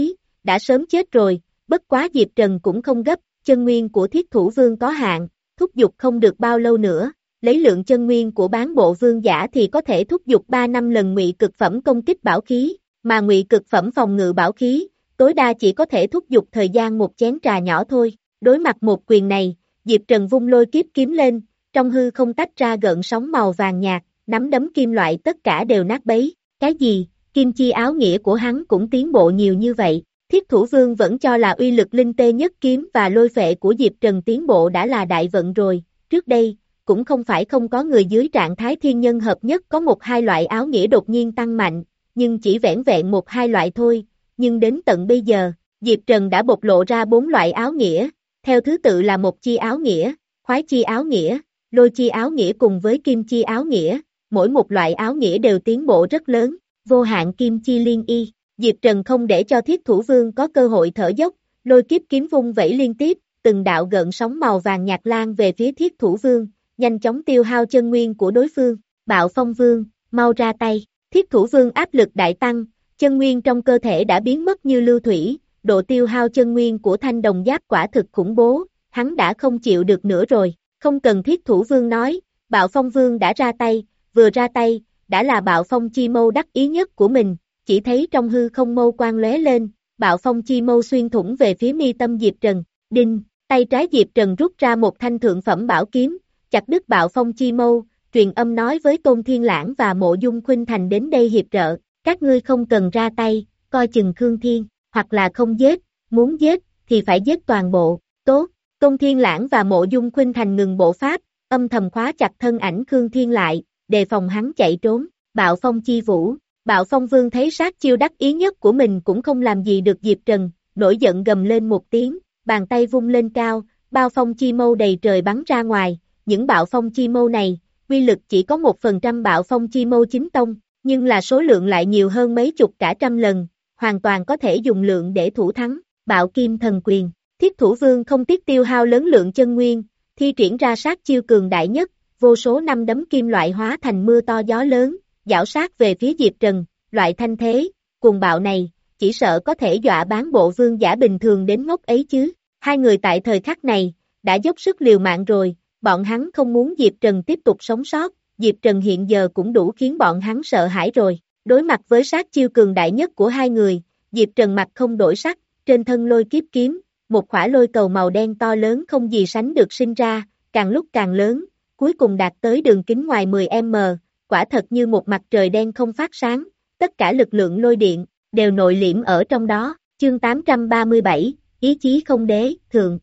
đã sớm chết rồi, bất quá Diệp Trần cũng không gấp, chân nguyên của Thiết Thủ Vương có hạn, thúc giục không được bao lâu nữa, lấy lượng chân nguyên của bán bộ vương giả thì có thể thúc giục ba năm lần ngụy cực phẩm công kích bảo khí, mà ngụy cực phẩm phòng ngự bảo khí, tối đa chỉ có thể thúc giục thời gian một chén trà nhỏ thôi. Đối mặt một quyền này, Diệp Trần vung lôi kiếp kiếm lên, trong hư không tách ra gợn sóng màu vàng nhạt, nắm đấm kim loại tất cả đều nát bấy. Cái gì? Kim chi áo nghĩa của hắn cũng tiến bộ nhiều như vậy. Thiết Thủ Vương vẫn cho là uy lực linh tê nhất kiếm và lôi phệ của Diệp Trần tiến bộ đã là đại vận rồi. Trước đây, cũng không phải không có người dưới trạng thái thiên nhân hợp nhất có một hai loại áo nghĩa đột nhiên tăng mạnh, nhưng chỉ vẻn vẹn một hai loại thôi. Nhưng đến tận bây giờ, Diệp Trần đã bộc lộ ra bốn loại áo nghĩa, theo thứ tự là một chi áo nghĩa, khoái chi áo nghĩa, lôi chi áo nghĩa cùng với kim chi áo nghĩa, mỗi một loại áo nghĩa đều tiến bộ rất lớn, vô hạn kim chi liên y. Diệp Trần không để cho Thiết Thủ Vương có cơ hội thở dốc, lôi kiếp kiếm vung vẩy liên tiếp, từng đạo gợn sóng màu vàng nhạt lan về phía Thiết Thủ Vương, nhanh chóng tiêu hao chân nguyên của đối phương. Bạo Phong Vương, mau ra tay. Thiết Thủ Vương áp lực đại tăng, chân nguyên trong cơ thể đã biến mất như lưu thủy, độ tiêu hao chân nguyên của thanh đồng giáp quả thực khủng bố, hắn đã không chịu được nữa rồi. Không cần Thiết Thủ Vương nói, Bạo Phong Vương đã ra tay, vừa ra tay, đã là Bạo Phong chi mâu đắc ý nhất của mình, chỉ thấy trong hư không mâu quang lóe lên, Bạo Phong chi mâu xuyên thủng về phía mi tâm Diệp Trần. Đinh, tay trái Diệp Trần rút ra một thanh thượng phẩm bảo kiếm, chặt đứt Bạo Phong chi mâu, truyền âm nói với Tôn Thiên Lãng và Mộ Dung Khuynh Thành đến đây hiệp trợ, các ngươi không cần ra tay, coi chừng Khương Thiên, hoặc là không giết, muốn giết, thì phải giết toàn bộ, tốt. Tôn Thiên Lãng và Mộ Dung Khuynh Thành ngừng bộ pháp, âm thầm khóa chặt thân ảnh Khương Thiên lại, đề phòng hắn chạy trốn. Bạo Phong chi vũ, Bạo Phong Vương thấy sát chiêu đắc ý nhất của mình cũng không làm gì được Diệp Trần, nổi giận gầm lên một tiếng, bàn tay vung lên cao, bao phong chi mâu đầy trời bắn ra ngoài. Những bạo phong chi mâu này, uy lực chỉ có một phần trăm bạo phong chi mâu chính tông, nhưng là số lượng lại nhiều hơn mấy chục cả trăm lần, hoàn toàn có thể dùng lượng để thủ thắng. Bạo Kim Thần Quyền, Thiết Thủ Vương không tiếc tiêu hao lớn lượng chân nguyên, thi triển ra sát chiêu cường đại nhất, vô số năm đấm kim loại hóa thành mưa to gió lớn, giảo sát về phía Diệp Trần. Loại thanh thế, cuồng bạo này, chỉ sợ có thể dọa bán bộ vương giả bình thường đến ngốc ấy chứ. Hai người tại thời khắc này, đã dốc sức liều mạng rồi, bọn hắn không muốn Diệp Trần tiếp tục sống sót, Diệp Trần hiện giờ cũng đủ khiến bọn hắn sợ hãi rồi. Đối mặt với sát chiêu cường đại nhất của hai người, Diệp Trần mặt không đổi sắc, trên thân lôi kiếp kiếm, một khỏa lôi cầu màu đen to lớn không gì sánh được sinh ra, càng lúc càng lớn, cuối cùng đạt tới đường kính ngoài mười mét, quả thật như một mặt trời đen không phát sáng, tất cả lực lượng lôi điện, đều nội liễm ở trong đó. Chương tám trăm ba mươi bảy, ý chí không đế, thượng.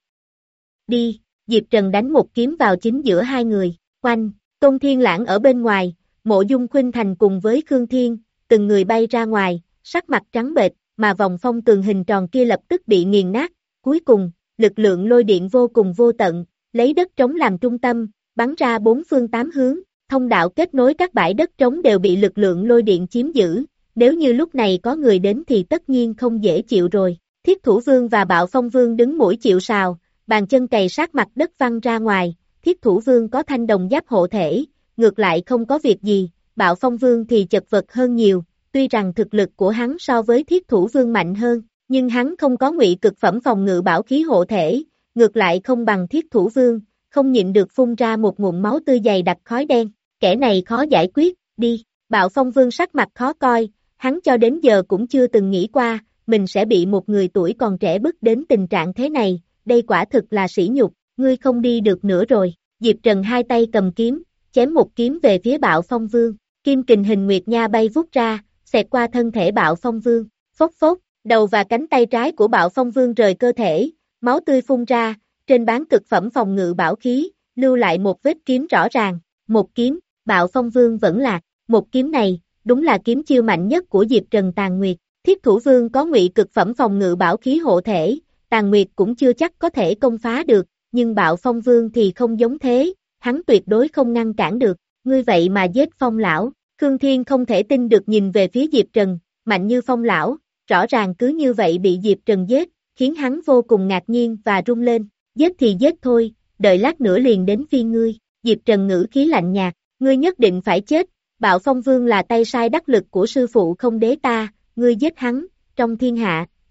Đi, Diệp Trần đánh một kiếm vào chính giữa hai người, quanh, Tôn Thiên Lãng ở bên ngoài, Mộ Dung Khuynh Thành cùng với Khương Thiên, từng người bay ra ngoài, sắc mặt trắng bệch, mà vòng phong tường hình tròn kia lập tức bị nghiền nát, cuối cùng, lực lượng lôi điện vô cùng vô tận, lấy đất trống làm trung tâm, bắn ra bốn phương tám hướng, thông đạo kết nối các bãi đất trống đều bị lực lượng lôi điện chiếm giữ, nếu như lúc này có người đến thì tất nhiên không dễ chịu rồi. Thiết Thủ Vương và Bạo Phong Vương đứng mũi chịu sào, bàn chân cày sát mặt đất văng ra ngoài, Thiết Thủ Vương có thanh đồng giáp hộ thể, ngược lại không có việc gì, Bạo Phong Vương thì chật vật hơn nhiều, tuy rằng thực lực của hắn so với Thiết Thủ Vương mạnh hơn, nhưng hắn không có ngụy cực phẩm phòng ngự bảo khí hộ thể, ngược lại không bằng Thiết Thủ Vương, không nhịn được phun ra một ngụm máu tươi dày đặc khói đen, kẻ này khó giải quyết, đi. Bạo Phong Vương sắc mặt khó coi, hắn cho đến giờ cũng chưa từng nghĩ qua, mình sẽ bị một người tuổi còn trẻ bức đến tình trạng thế này, đây quả thực là sỉ nhục, ngươi không đi được nữa rồi. Diệp Trần hai tay cầm kiếm, chém một kiếm về phía Bạo Phong Vương, kim kình hình nguyệt nha bay vút ra, xẹt qua thân thể Bạo Phong Vương, phốc phốc, đầu và cánh tay trái của Bạo Phong Vương rời cơ thể, máu tươi phun ra, trên bán cực phẩm phòng ngự bảo khí, lưu lại một vết kiếm rõ ràng, một kiếm, Bạo Phong Vương vẫn lạc, một kiếm này, đúng là kiếm chiêu mạnh nhất của Diệp Trần Tàn Nguyệt. Thiết Thủ Vương có ngụy cực phẩm phòng ngự bảo khí hộ thể, Tàn Nguyệt cũng chưa chắc có thể công phá được, nhưng Bạo Phong Vương thì không giống thế, hắn tuyệt đối không ngăn cản được, ngươi vậy mà giết Phong lão. Khương Thiên không thể tin được nhìn về phía Diệp Trần, mạnh như Phong lão, rõ ràng cứ như vậy bị Diệp Trần giết, khiến hắn vô cùng ngạc nhiên và run lên, giết thì giết thôi, đợi lát nữa liền đến phiên ngươi. Diệp Trần ngữ khí lạnh nhạt, ngươi nhất định phải chết, Bạo Phong Vương là tay sai đắc lực của sư phụ không đế ta, ngươi giết hắn, trong thiên hạ,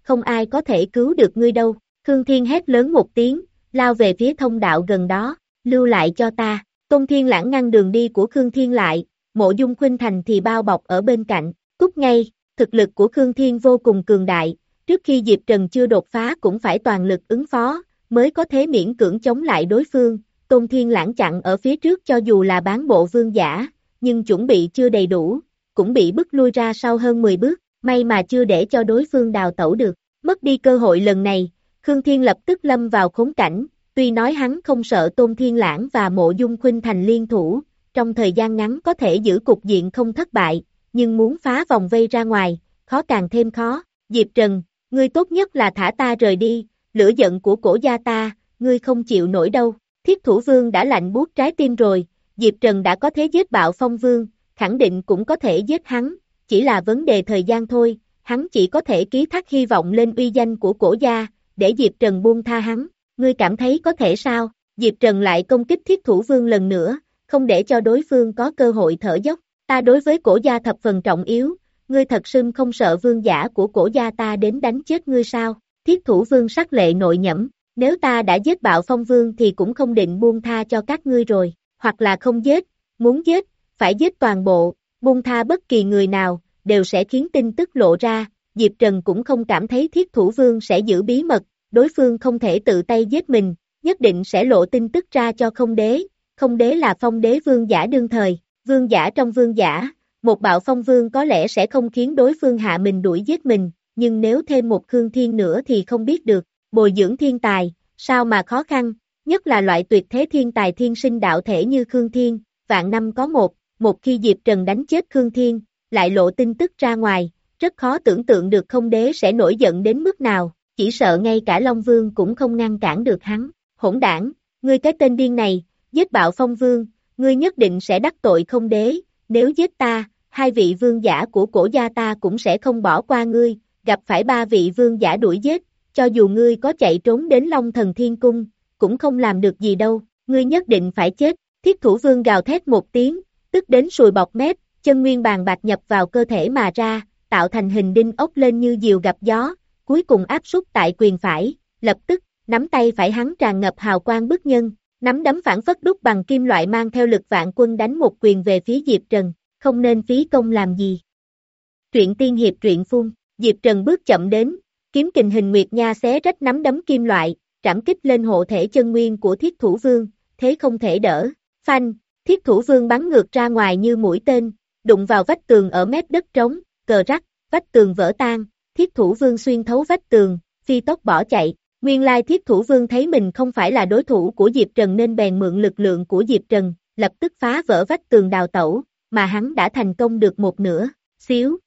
không ai có thể cứu được ngươi đâu. Khương Thiên hét lớn một tiếng, lao về phía thông đạo gần đó, lưu lại cho ta. Tôn Thiên Lãng ngăn đường đi của Khương Thiên lại, Mộ Dung Khuynh Thành thì bao bọc ở bên cạnh, cút ngay, thực lực của Khương Thiên vô cùng cường đại, trước khi Diệp Trần chưa đột phá cũng phải toàn lực ứng phó, mới có thể miễn cưỡng chống lại đối phương. Tôn Thiên Lãng chặn ở phía trước cho dù là bán bộ vương giả, nhưng chuẩn bị chưa đầy đủ, cũng bị bức lui ra sau hơn mười bước, may mà chưa để cho đối phương đào tẩu được. Mất đi cơ hội lần này, Khương Thiên lập tức lâm vào khốn cảnh, tuy nói hắn không sợ Tôn Thiên Lãng và Mộ Dung Khuynh Thành liên thủ, trong thời gian ngắn có thể giữ cục diện không thất bại, nhưng muốn phá vòng vây ra ngoài, khó càng thêm khó. Diệp Trần, ngươi tốt nhất là thả ta rời đi, lửa giận của cổ gia ta, ngươi không chịu nổi đâu. Thiết Thủ Vương đã lạnh buốt trái tim rồi, Diệp Trần đã có thể giết Bạo Phong Vương, khẳng định cũng có thể giết hắn, chỉ là vấn đề thời gian thôi, hắn chỉ có thể ký thác hy vọng lên uy danh của cổ gia, để Diệp Trần buông tha hắn. Ngươi cảm thấy có thể sao? Diệp Trần lại công kích Thiết Thủ Vương lần nữa, không để cho đối phương có cơ hội thở dốc. Ta đối với cổ gia thập phần trọng yếu, ngươi thật sưng không sợ vương giả của cổ gia ta đến đánh chết ngươi sao? Thiết Thủ Vương sắc lệ nội nhẫm, nếu ta đã giết Bạo Phong Vương thì cũng không định buông tha cho các ngươi rồi, hoặc là không giết, muốn giết, phải giết toàn bộ, buông tha bất kỳ người nào, đều sẽ khiến tin tức lộ ra. Diệp Trần cũng không cảm thấy Thiết Thủ Vương sẽ giữ bí mật, đối phương không thể tự tay giết mình, nhất định sẽ lộ tin tức ra cho Không Đế. Không Đế là phong đế vương giả đương thời, vương giả trong vương giả, một Bạo Phong Vương có lẽ sẽ không khiến đối phương hạ mình đuổi giết mình, nhưng nếu thêm một Khương Thiên nữa thì không biết được. Bồi dưỡng thiên tài, sao mà khó khăn, nhất là loại tuyệt thế thiên tài thiên sinh đạo thể như Khương Thiên, vạn năm có một, một khi Diệp Trần đánh chết Khương Thiên, lại lộ tin tức ra ngoài, rất khó tưởng tượng được Không Đế sẽ nổi giận đến mức nào, chỉ sợ ngay cả Long Vương cũng không ngăn cản được hắn. Hỗn đảng, ngươi cái tên điên này, giết Bạo Phong Vương, ngươi nhất định sẽ đắc tội Không Đế, nếu giết ta, hai vị vương giả của cổ gia ta cũng sẽ không bỏ qua ngươi, gặp phải ba vị vương giả đuổi giết, cho dù ngươi có chạy trốn đến Long Thần Thiên Cung, cũng không làm được gì đâu, ngươi nhất định phải chết. Thiết Thủ Vương gào thét một tiếng, tức đến sùi bọt mép, chân nguyên bàn bạc nhập vào cơ thể mà ra, tạo thành hình đinh ốc lên như diều gặp gió, cuối cùng áp súc tại quyền phải, lập tức, nắm tay phải hắn tràn ngập hào quang bức nhân, nắm đấm phản phất đúc bằng kim loại mang theo lực vạn quân đánh một quyền về phía Diệp Trần, không nên phí công làm gì. Truyện tiên hiệp truyện phun, Diệp Trần bước chậm đến, kiếm kình hình nguyệt nha xé rách nắm đấm kim loại, trảm kích lên hộ thể chân nguyên của Thiết Thủ Vương, thế không thể đỡ. Phanh, Thiết Thủ Vương bắn ngược ra ngoài như mũi tên, đụng vào vách tường ở mép đất trống, cờ rắc, vách tường vỡ tan, Thiết Thủ Vương xuyên thấu vách tường, phi tốc bỏ chạy. Nguyên lai Thiết Thủ Vương thấy mình không phải là đối thủ của Diệp Trần nên bèn mượn lực lượng của Diệp Trần, lập tức phá vỡ vách tường đào tẩu, mà hắn đã thành công được một nửa. Xíu.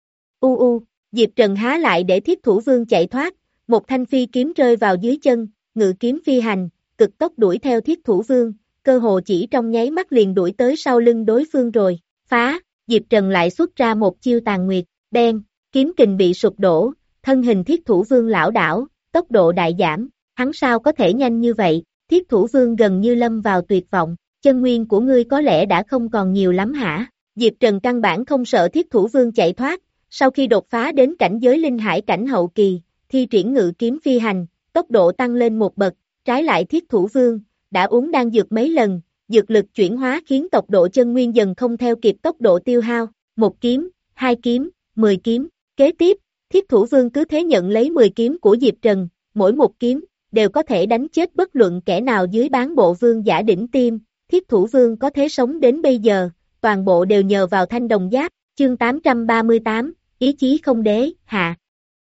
U u, Diệp Trần há lại để Thiết Thủ Vương chạy thoát, một thanh phi kiếm rơi vào dưới chân, ngự kiếm phi hành, cực tốc đuổi theo Thiết Thủ Vương, cơ hồ chỉ trong nháy mắt liền đuổi tới sau lưng đối phương rồi. Phá, Diệp Trần lại xuất ra một chiêu tàn nguyệt, đen, kiếm kình bị sụp đổ, thân hình Thiết Thủ Vương lảo đảo, tốc độ đại giảm, hắn sao có thể nhanh như vậy? Thiết Thủ Vương gần như lâm vào tuyệt vọng, chân nguyên của ngươi có lẽ đã không còn nhiều lắm hả? Diệp Trần căn bản không sợ Thiết Thủ Vương chạy thoát, sau khi đột phá đến cảnh giới linh hải cảnh hậu kỳ, thi triển ngự kiếm phi hành, tốc độ tăng lên một bậc, trái lại Thiết Thủ Vương, đã uống đan dược mấy lần, dược lực chuyển hóa khiến tốc độ chân nguyên dần không theo kịp tốc độ tiêu hao, một kiếm, hai kiếm, mười kiếm, kế tiếp, Thiết Thủ Vương cứ thế nhận lấy mười kiếm của Diệp Trần, mỗi một kiếm, đều có thể đánh chết bất luận kẻ nào dưới bán bộ vương giả đỉnh tiêm, Thiết Thủ Vương có thể sống đến bây giờ, toàn bộ đều nhờ vào thanh đồng giáp, chương tám trăm ba mươi tám, ý chí không đế, hạ.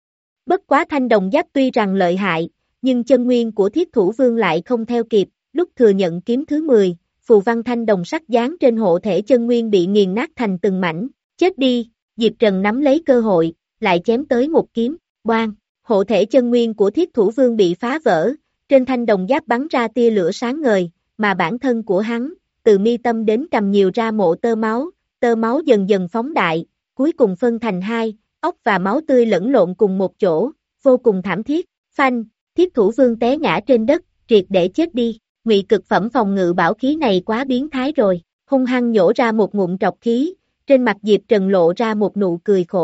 Bất quá thanh đồng giáp tuy rằng lợi hại, nhưng chân nguyên của Thiết Thủ Vương lại không theo kịp, lúc thừa nhận kiếm thứ mười, phù văn thanh đồng sắc dán trên hộ thể chân nguyên bị nghiền nát thành từng mảnh, chết đi, Diệp Trần nắm lấy cơ hội, lại chém tới một kiếm, boang, hộ thể chân nguyên của Thiết Thủ Vương bị phá vỡ, trên thanh đồng giáp bắn ra tia lửa sáng ngời, mà bản thân của hắn, từ mi tâm đến cầm nhiều ra mộ tơ máu, tơ máu dần dần phóng đại, cuối cùng phân thành hai, ốc và máu tươi lẫn lộn cùng một chỗ, vô cùng thảm thiết. Phanh, Thiết Thủ Vương té ngã trên đất, triệt để chết đi. Ngụy cực phẩm phòng ngự bảo khí này quá biến thái rồi, hung hăng nhổ ra một ngụm trọc khí, trên mặt Diệp Trần lộ ra một nụ cười khổ.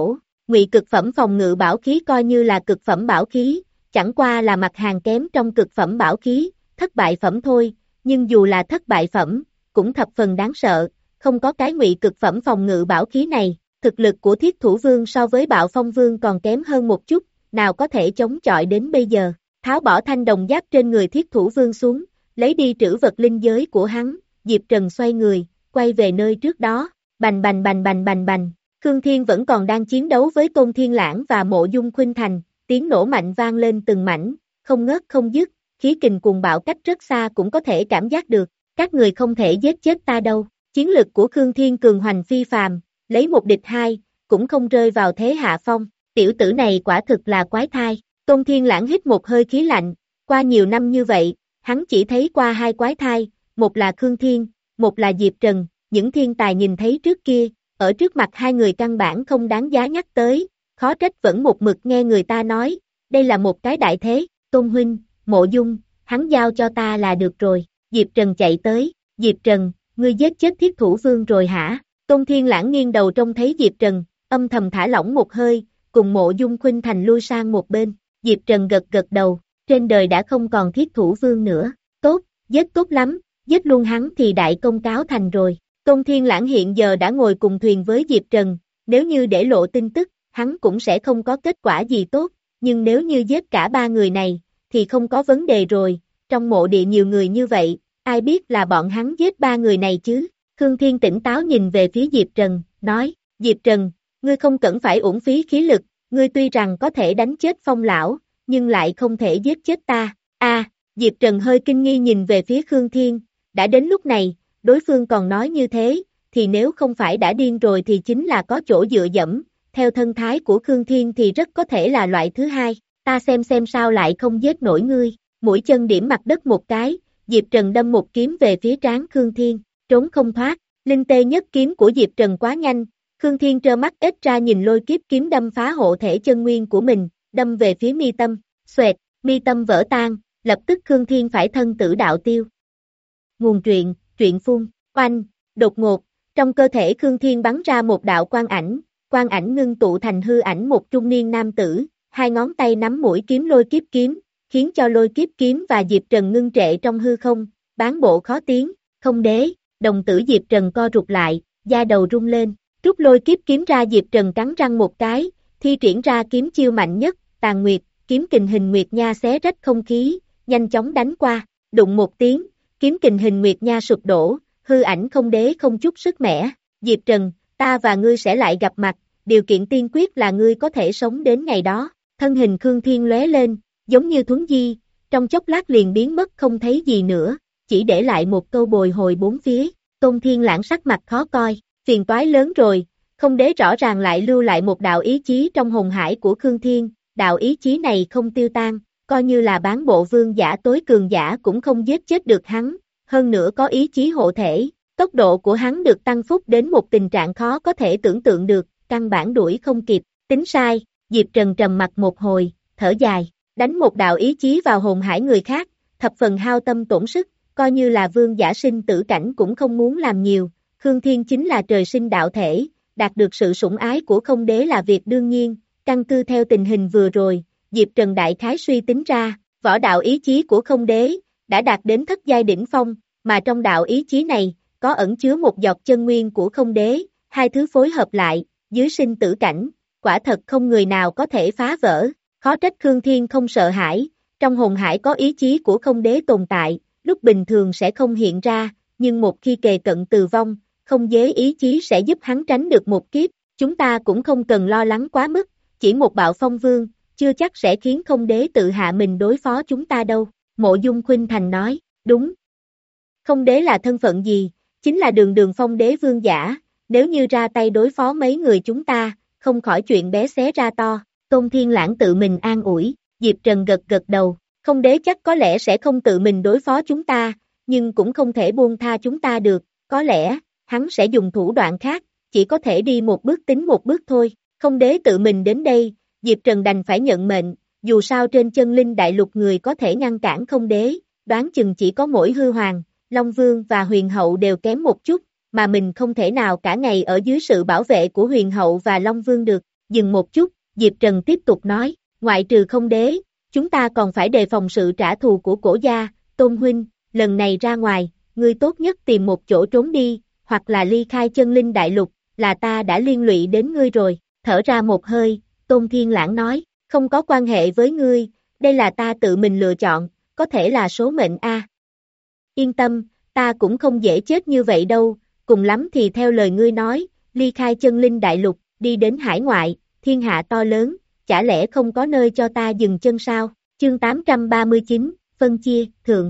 Ngụy cực phẩm phòng ngự bảo khí coi như là cực phẩm bảo khí, chẳng qua là mặt hàng kém trong cực phẩm bảo khí, thất bại phẩm thôi, nhưng dù là thất bại phẩm, cũng thập phần đáng sợ, không có cái ngụy cực phẩm phòng ngự bảo khí này, thực lực của Thiết Thủ Vương so với Bạo Phong Vương còn kém hơn một chút, nào có thể chống chọi đến bây giờ. Tháo bỏ thanh đồng giáp trên người Thiết Thủ Vương xuống, lấy đi trữ vật linh giới của hắn, Diệp Trần xoay người, quay về nơi trước đó, bành bành bành bành bành bành. Khương Thiên vẫn còn đang chiến đấu với Tôn Thiên Lãng và Mộ Dung Khuynh Thành, tiếng nổ mạnh vang lên từng mảnh, không ngớt không dứt, khí kình cuồng bạo cách rất xa cũng có thể cảm giác được, các người không thể giết chết ta đâu. Chiến lực của Khương Thiên cường hoành phi phàm, lấy một địch hai, cũng không rơi vào thế hạ phong, tiểu tử này quả thực là quái thai. Tôn Thiên Lãng hít một hơi khí lạnh, qua nhiều năm như vậy, hắn chỉ thấy qua hai quái thai, một là Khương Thiên, một là Diệp Trần, những thiên tài nhìn thấy trước kia, ở trước mặt hai người căn bản không đáng giá nhắc tới, khó trách vẫn một mực nghe người ta nói, đây là một cái đại thế. Tôn huynh, Mộ Dung, hắn giao cho ta là được rồi. Diệp Trần chạy tới, Diệp Trần, ngươi giết chết Thiết Thủ Vương rồi hả? Tôn Thiên Lãng nghiêng đầu trông thấy Diệp Trần, âm thầm thả lỏng một hơi, cùng Mộ Dung Khuynh Thành lui sang một bên. Diệp Trần gật gật đầu, trên đời đã không còn Thiết Thủ Vương nữa, tốt, giết tốt lắm, giết luôn hắn thì đại công cáo thành rồi. Tôn Thiên Lãng hiện giờ đã ngồi cùng thuyền với Diệp Trần, nếu như để lộ tin tức, hắn cũng sẽ không có kết quả gì tốt, nhưng nếu như giết cả ba người này, thì không có vấn đề rồi, trong mộ địa nhiều người như vậy, ai biết là bọn hắn giết ba người này chứ. Khương Thiên tỉnh táo nhìn về phía Diệp Trần, nói, Diệp Trần, ngươi không cần phải uổng phí khí lực, ngươi tuy rằng có thể đánh chết Phong lão, nhưng lại không thể giết chết ta. A, à, Diệp Trần hơi kinh nghi nhìn về phía Khương Thiên, đã đến lúc này, đối phương còn nói như thế, thì nếu không phải đã điên rồi thì chính là có chỗ dựa dẫm, theo thân thái của Khương Thiên thì rất có thể là loại thứ hai, ta xem xem sao lại không giết nổi ngươi. Mũi chân điểm mặt đất một cái, Diệp Trần đâm một kiếm về phía trán Khương Thiên, trốn không thoát, linh tê nhất kiếm của Diệp Trần quá nhanh, Khương Thiên trơ mắt ít ra nhìn lôi kiếp kiếm đâm phá hộ thể chân nguyên của mình, đâm về phía mi tâm, xoẹt, mi tâm vỡ tan, lập tức Khương Thiên phải thân tử đạo tiêu. Nguồn truyện, truyện phun, oanh, đột ngột, trong cơ thể Khương Thiên bắn ra một đạo quang ảnh, quang ảnh ngưng tụ thành hư ảnh một trung niên nam tử, hai ngón tay nắm mũi kiếm lôi kiếp kiếm, khiến cho lôi kiếp kiếm và Diệp Trần ngưng trệ trong hư không, bán bộ khó tiếng, không đế, đồng tử Diệp Trần co rụt lại, da đầu rung lên, rút lôi kiếp kiếm ra. Diệp Trần cắn răng một cái, thi triển ra kiếm chiêu mạnh nhất, Tàn Nguyệt, kiếm kình hình nguyệt nha xé rách không khí, nhanh chóng đánh qua, đụng một tiếng, kiếm kình hình nguyệt nha sụp đổ, hư ảnh không đế không chút sức mẻ. Diệp Trần, ta và ngươi sẽ lại gặp mặt, điều kiện tiên quyết là ngươi có thể sống đến ngày đó. Thân hình Khương Thiên lóe lên, giống như thuấn di, trong chốc lát liền biến mất không thấy gì nữa, chỉ để lại một câu bồi hồi bốn phía. Tôn Thiên Lãng sắc mặt khó coi, phiền toái lớn rồi, không đế rõ ràng lại lưu lại một đạo ý chí trong hồn hải của Khương Thiên, đạo ý chí này không tiêu tan, coi như là bán bộ vương giả tối cường giả cũng không giết chết được hắn, hơn nữa có ý chí hộ thể, tốc độ của hắn được tăng phúc đến một tình trạng khó có thể tưởng tượng được, căn bản đuổi không kịp, tính sai. Diệp Trần trầm mặt một hồi, thở dài, đánh một đạo ý chí vào hồn hải người khác, thập phần hao tâm tổn sức, coi như là vương giả sinh tử cảnh cũng không muốn làm nhiều. Khương Thiên chính là trời sinh đạo thể, đạt được sự sủng ái của không đế là việc đương nhiên, căn cứ theo tình hình vừa rồi, Diệp Trần đại khái suy tính ra, võ đạo ý chí của không đế, đã đạt đến thất giai đỉnh phong, mà trong đạo ý chí này, có ẩn chứa một giọt chân nguyên của không đế, hai thứ phối hợp lại, dưới sinh tử cảnh, quả thật không người nào có thể phá vỡ, khó trách Khương Thiên không sợ hãi, trong hồn hải có ý chí của không đế tồn tại, lúc bình thường sẽ không hiện ra, nhưng một khi kề cận từ vong, không đế ý chí sẽ giúp hắn tránh được một kiếp, chúng ta cũng không cần lo lắng quá mức, chỉ một bạo phong vương, chưa chắc sẽ khiến không đế tự hạ mình đối phó chúng ta đâu. Mộ Dung Khuynh Thành nói, đúng. Không đế là thân phận gì, chính là đường đường phong đế vương giả, nếu như ra tay đối phó mấy người chúng ta, không khỏi chuyện bé xé ra to. Tôn Thiên Lãng tự mình an ủi, Diệp Trần gật gật đầu, không đế chắc có lẽ sẽ không tự mình đối phó chúng ta, nhưng cũng không thể buông tha chúng ta được, có lẽ, hắn sẽ dùng thủ đoạn khác, chỉ có thể đi một bước tính một bước thôi. Không đế tự mình đến đây, Diệp Trần đành phải nhận mệnh, dù sao trên chân linh đại lục người có thể ngăn cản không đế, đoán chừng chỉ có mỗi hư hoàng, Long Vương và huyền hậu đều kém một chút, mà mình không thể nào cả ngày ở dưới sự bảo vệ của huyền hậu và Long Vương được. Dừng một chút, Diệp Trần tiếp tục nói, ngoại trừ không đế, chúng ta còn phải đề phòng sự trả thù của cổ gia, Tôn huynh, lần này ra ngoài, ngươi tốt nhất tìm một chỗ trốn đi, hoặc là ly khai chân linh đại lục, là ta đã liên lụy đến ngươi rồi, thở ra một hơi, Tôn Thiên Lãng nói, không có quan hệ với ngươi, đây là ta tự mình lựa chọn, có thể là số mệnh a. Yên tâm, ta cũng không dễ chết như vậy đâu, cùng lắm thì theo lời ngươi nói, ly khai chân linh đại lục, đi đến hải ngoại, thiên hạ to lớn, chả lẽ không có nơi cho ta dừng chân sao? Chương tám trăm ba mươi chín, phân chia, thượng.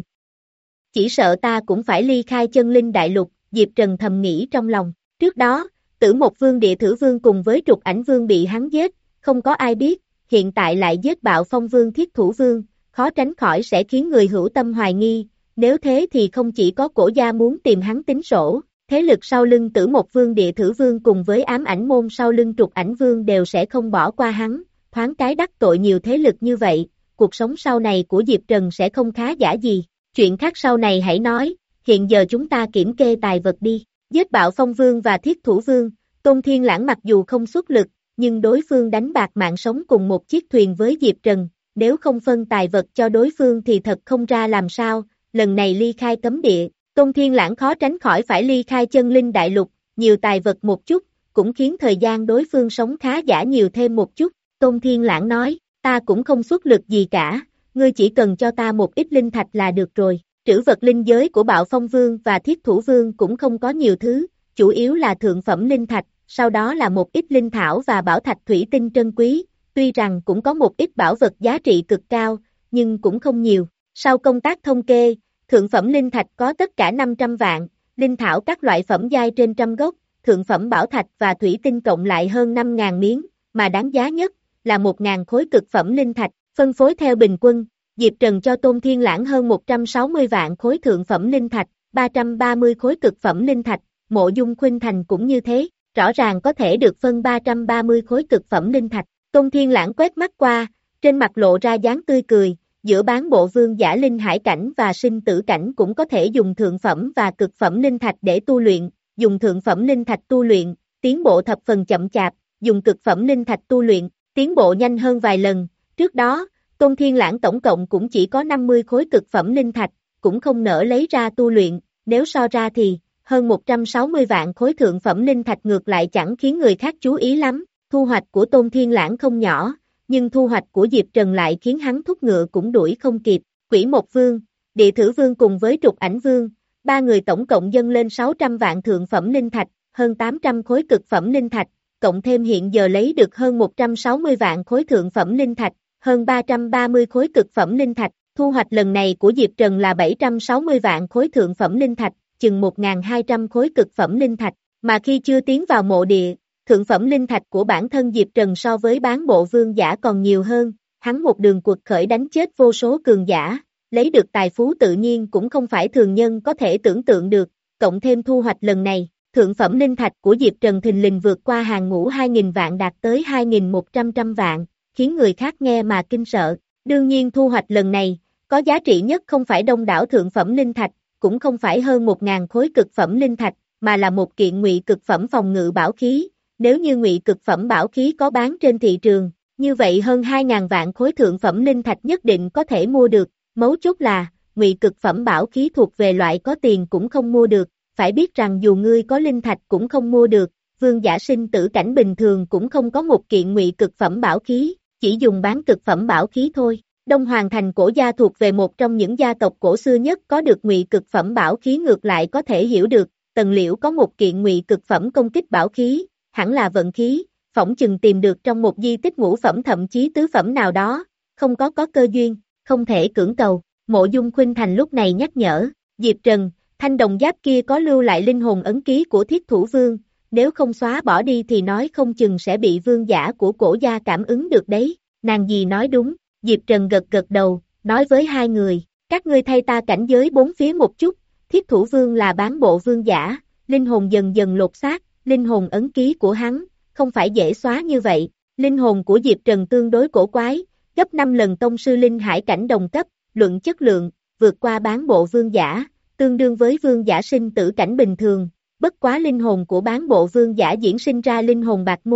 Chỉ sợ ta cũng phải ly khai chân linh đại lục, Diệp Trần thầm nghĩ trong lòng. Trước đó, Tử Một Vương Địa Thử Vương cùng với Trục Ảnh Vương bị hắn giết, không có ai biết, hiện tại lại giết Bạo Phong Vương Thiết Thủ Vương, khó tránh khỏi sẽ khiến người hữu tâm hoài nghi, nếu thế thì không chỉ có cổ gia muốn tìm hắn tính sổ, thế lực sau lưng Tử Một Vương Địa Thử Vương cùng với ám ảnh môn sau lưng Trục Ảnh Vương đều sẽ không bỏ qua hắn, thoáng cái đắc tội nhiều thế lực như vậy, cuộc sống sau này của Diệp Trần sẽ không khá giả gì, chuyện khác sau này hãy nói, hiện giờ chúng ta kiểm kê tài vật đi, giết Bạo Phong Vương và Thiết Thủ Vương, Tôn Thiên Lãng mặc dù không xuất lực, nhưng đối phương đánh bạc mạng sống cùng một chiếc thuyền với Diệp Trần, nếu không phân tài vật cho đối phương thì thật không ra làm sao, lần này ly khai cấm địa, Tôn Thiên Lãng khó tránh khỏi phải ly khai chân linh đại lục, nhiều tài vật một chút, cũng khiến thời gian đối phương sống khá giả nhiều thêm một chút, Tôn Thiên Lãng nói, ta cũng không xuất lực gì cả, ngươi chỉ cần cho ta một ít linh thạch là được rồi, trữ vật linh giới của Bạo Phong Vương và Thiết Thủ Vương cũng không có nhiều thứ, chủ yếu là thượng phẩm linh thạch, sau đó là một ít linh thảo và bảo thạch thủy tinh trân quý, tuy rằng cũng có một ít bảo vật giá trị cực cao, nhưng cũng không nhiều. Sau công tác thông kê, thượng phẩm linh thạch có tất cả năm trăm vạn, linh thảo các loại phẩm giai trên trăm gốc, thượng phẩm bảo thạch và thủy tinh cộng lại hơn năm nghìn miếng, mà đáng giá nhất là một nghìn khối cực phẩm linh thạch, phân phối theo bình quân, Diệp Trần cho Tôn Thiên Lãng hơn một trăm sáu mươi vạn khối thượng phẩm linh thạch, ba trăm ba mươi khối cực phẩm linh thạch, Mộ Dung Khuynh Thành cũng như thế, rõ ràng có thể được phân ba trăm ba mươi khối cực phẩm linh thạch. Tôn Thiên Lãng quét mắt qua, trên mặt lộ ra dáng tươi cười, giữa bán bộ vương giả linh hải cảnh và sinh tử cảnh cũng có thể dùng thượng phẩm và cực phẩm linh thạch để tu luyện, dùng thượng phẩm linh thạch tu luyện, tiến bộ thập phần chậm chạp, dùng cực phẩm linh thạch tu luyện, tiến bộ nhanh hơn vài lần. Trước đó, Tôn Thiên Lãng tổng cộng cũng chỉ có năm mươi khối cực phẩm linh thạch, cũng không nỡ lấy ra tu luyện, nếu so ra thì, hơn một trăm sáu mươi vạn khối thượng phẩm linh thạch ngược lại chẳng khiến người khác chú ý lắm, thu hoạch của Tôn Thiên Lãng không nhỏ, nhưng thu hoạch của Diệp Trần lại khiến hắn thúc ngựa cũng đuổi không kịp, Quỷ Một Vương, Địa Thử Vương cùng với Trục Ảnh Vương, ba người tổng cộng dâng lên sáu trăm vạn thượng phẩm linh thạch, hơn tám trăm khối cực phẩm linh thạch, cộng thêm hiện giờ lấy được hơn một trăm sáu mươi vạn khối thượng phẩm linh thạch, hơn ba trăm ba mươi khối cực phẩm linh thạch, thu hoạch lần này của Diệp Trần là bảy trăm sáu mươi vạn khối thượng phẩm linh thạch, chừng một nghìn hai trăm khối cực phẩm linh thạch, mà khi chưa tiến vào mộ địa, thượng phẩm linh thạch của bản thân Diệp Trần so với bán bộ vương giả còn nhiều hơn, hắn một đường cuộc khởi đánh chết vô số cường giả, lấy được tài phú tự nhiên cũng không phải thường nhân có thể tưởng tượng được, cộng thêm thu hoạch lần này, thượng phẩm linh thạch của Diệp Trần thình lình vượt qua hàng ngũ hai nghìn vạn đạt tới hai nghìn một trăm trăm vạn, khiến người khác nghe mà kinh sợ. Đương nhiên thu hoạch lần này, có giá trị nhất không phải đông đảo thượng phẩm linh thạch, cũng không phải hơn một nghìn khối cực phẩm linh thạch, mà là một kiện ngụy cực phẩm phòng ngự bảo khí. Nếu như ngụy cực phẩm bảo khí có bán trên thị trường, như vậy hơn hai nghìn vạn khối thượng phẩm linh thạch nhất định có thể mua được. Mấu chốt là, ngụy cực phẩm bảo khí thuộc về loại có tiền cũng không mua được, phải biết rằng dù ngươi có linh thạch cũng không mua được, vương giả sinh tử cảnh bình thường cũng không có một kiện ngụy cực phẩm bảo khí, chỉ dùng bán cực phẩm bảo khí thôi. Đông Hoàng Thành cổ gia thuộc về một trong những gia tộc cổ xưa nhất có được ngụy cực phẩm bảo khí, ngược lại có thể hiểu được, Tần Liễu có một kiện ngụy cực phẩm công kích bảo khí, hẳn là vận khí, phỏng chừng tìm được trong một di tích ngũ phẩm thậm chí tứ phẩm nào đó, không có có cơ duyên, không thể cưỡng cầu. Mộ Dung Khuynh Thành lúc này nhắc nhở, Diệp Trần, thanh đồng giáp kia có lưu lại linh hồn ấn ký của Thiết Thủ Vương, nếu không xóa bỏ đi thì nói không chừng sẽ bị vương giả của cổ gia cảm ứng được đấy. Nàng dì nói đúng, Diệp Trần gật gật đầu, nói với hai người, các ngươi thay ta cảnh giới bốn phía một chút, Thiết Thủ Vương là bán bộ vương giả, linh hồn dần dần lột xác, linh hồn ấn ký của hắn, không phải dễ xóa như vậy, linh hồn của Diệp Trần tương đối cổ quái, gấp năm lần tông sư linh hải cảnh đồng cấp, luận chất lượng, vượt qua bán bộ vương giả, tương đương với vương giả sinh tử cảnh bình thường, bất quá linh hồn của bán bộ vương giả diễn sinh ra linh hồn bạc mô,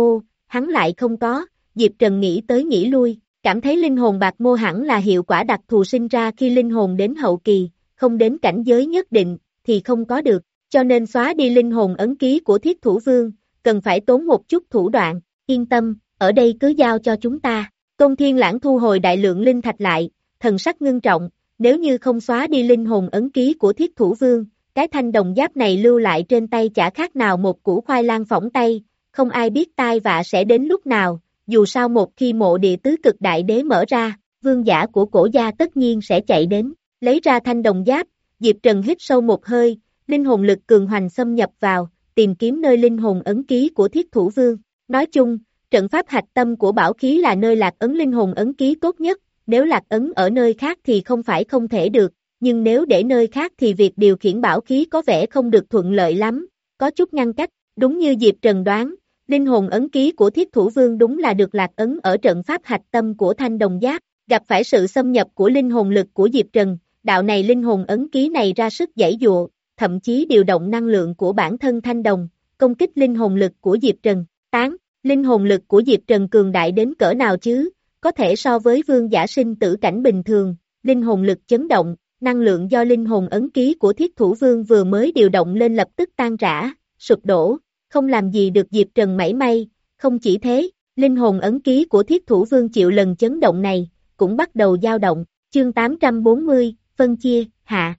hắn lại không có, Diệp Trần nghĩ tới nghĩ lui, cảm thấy linh hồn bạc mô hẳn là hiệu quả đặc thù sinh ra khi linh hồn đến hậu kỳ, không đến cảnh giới nhất định, thì không có được, cho nên xóa đi linh hồn ấn ký của Thiết Thủ Vương, cần phải tốn một chút thủ đoạn, yên tâm, ở đây cứ giao cho chúng ta. Tôn Thiên Lãng thu hồi đại lượng linh thạch lại, thần sắc ngưng trọng, nếu như không xóa đi linh hồn ấn ký của Thiết Thủ Vương, cái thanh đồng giáp này lưu lại trên tay chả khác nào một củ khoai lang phỏng tay, không ai biết tai vạ sẽ đến lúc nào, dù sao một khi mộ địa tứ cực đại đế mở ra, vương giả của cổ gia tất nhiên sẽ chạy đến, lấy ra thanh đồng giáp, Diệp Trần hít sâu một hơi, linh hồn lực cường hoành xâm nhập vào, tìm kiếm nơi linh hồn ấn ký của Thiết Thủ Vương. Nói chung, trận pháp hạch tâm của bảo khí là nơi lạc ấn linh hồn ấn ký tốt nhất, nếu lạc ấn ở nơi khác thì không phải không thể được, nhưng nếu để nơi khác thì việc điều khiển bảo khí có vẻ không được thuận lợi lắm, có chút ngăn cách, đúng như Diệp Trần đoán, linh hồn ấn ký của Thiết Thủ Vương đúng là được lạc ấn ở trận pháp hạch tâm của thanh đồng giáp, gặp phải sự xâm nhập của linh hồn lực của Diệp Trần, đạo này linh hồn ấn ký này ra sức giãy dụa, thậm chí điều động năng lượng của bản thân thanh đồng, công kích linh hồn lực của Diệp Trần, tán, linh hồn lực của Diệp Trần cường đại đến cỡ nào chứ, có thể so với vương giả sinh tử cảnh bình thường, linh hồn lực chấn động, năng lượng do linh hồn ấn ký của Thiết Thủ Vương vừa mới điều động lên lập tức tan rã, sụp đổ, không làm gì được Diệp Trần mảy may, không chỉ thế, linh hồn ấn ký của Thiết Thủ Vương chịu lần chấn động này, cũng bắt đầu dao động, chương tám trăm bốn mươi, phân chia, hạ,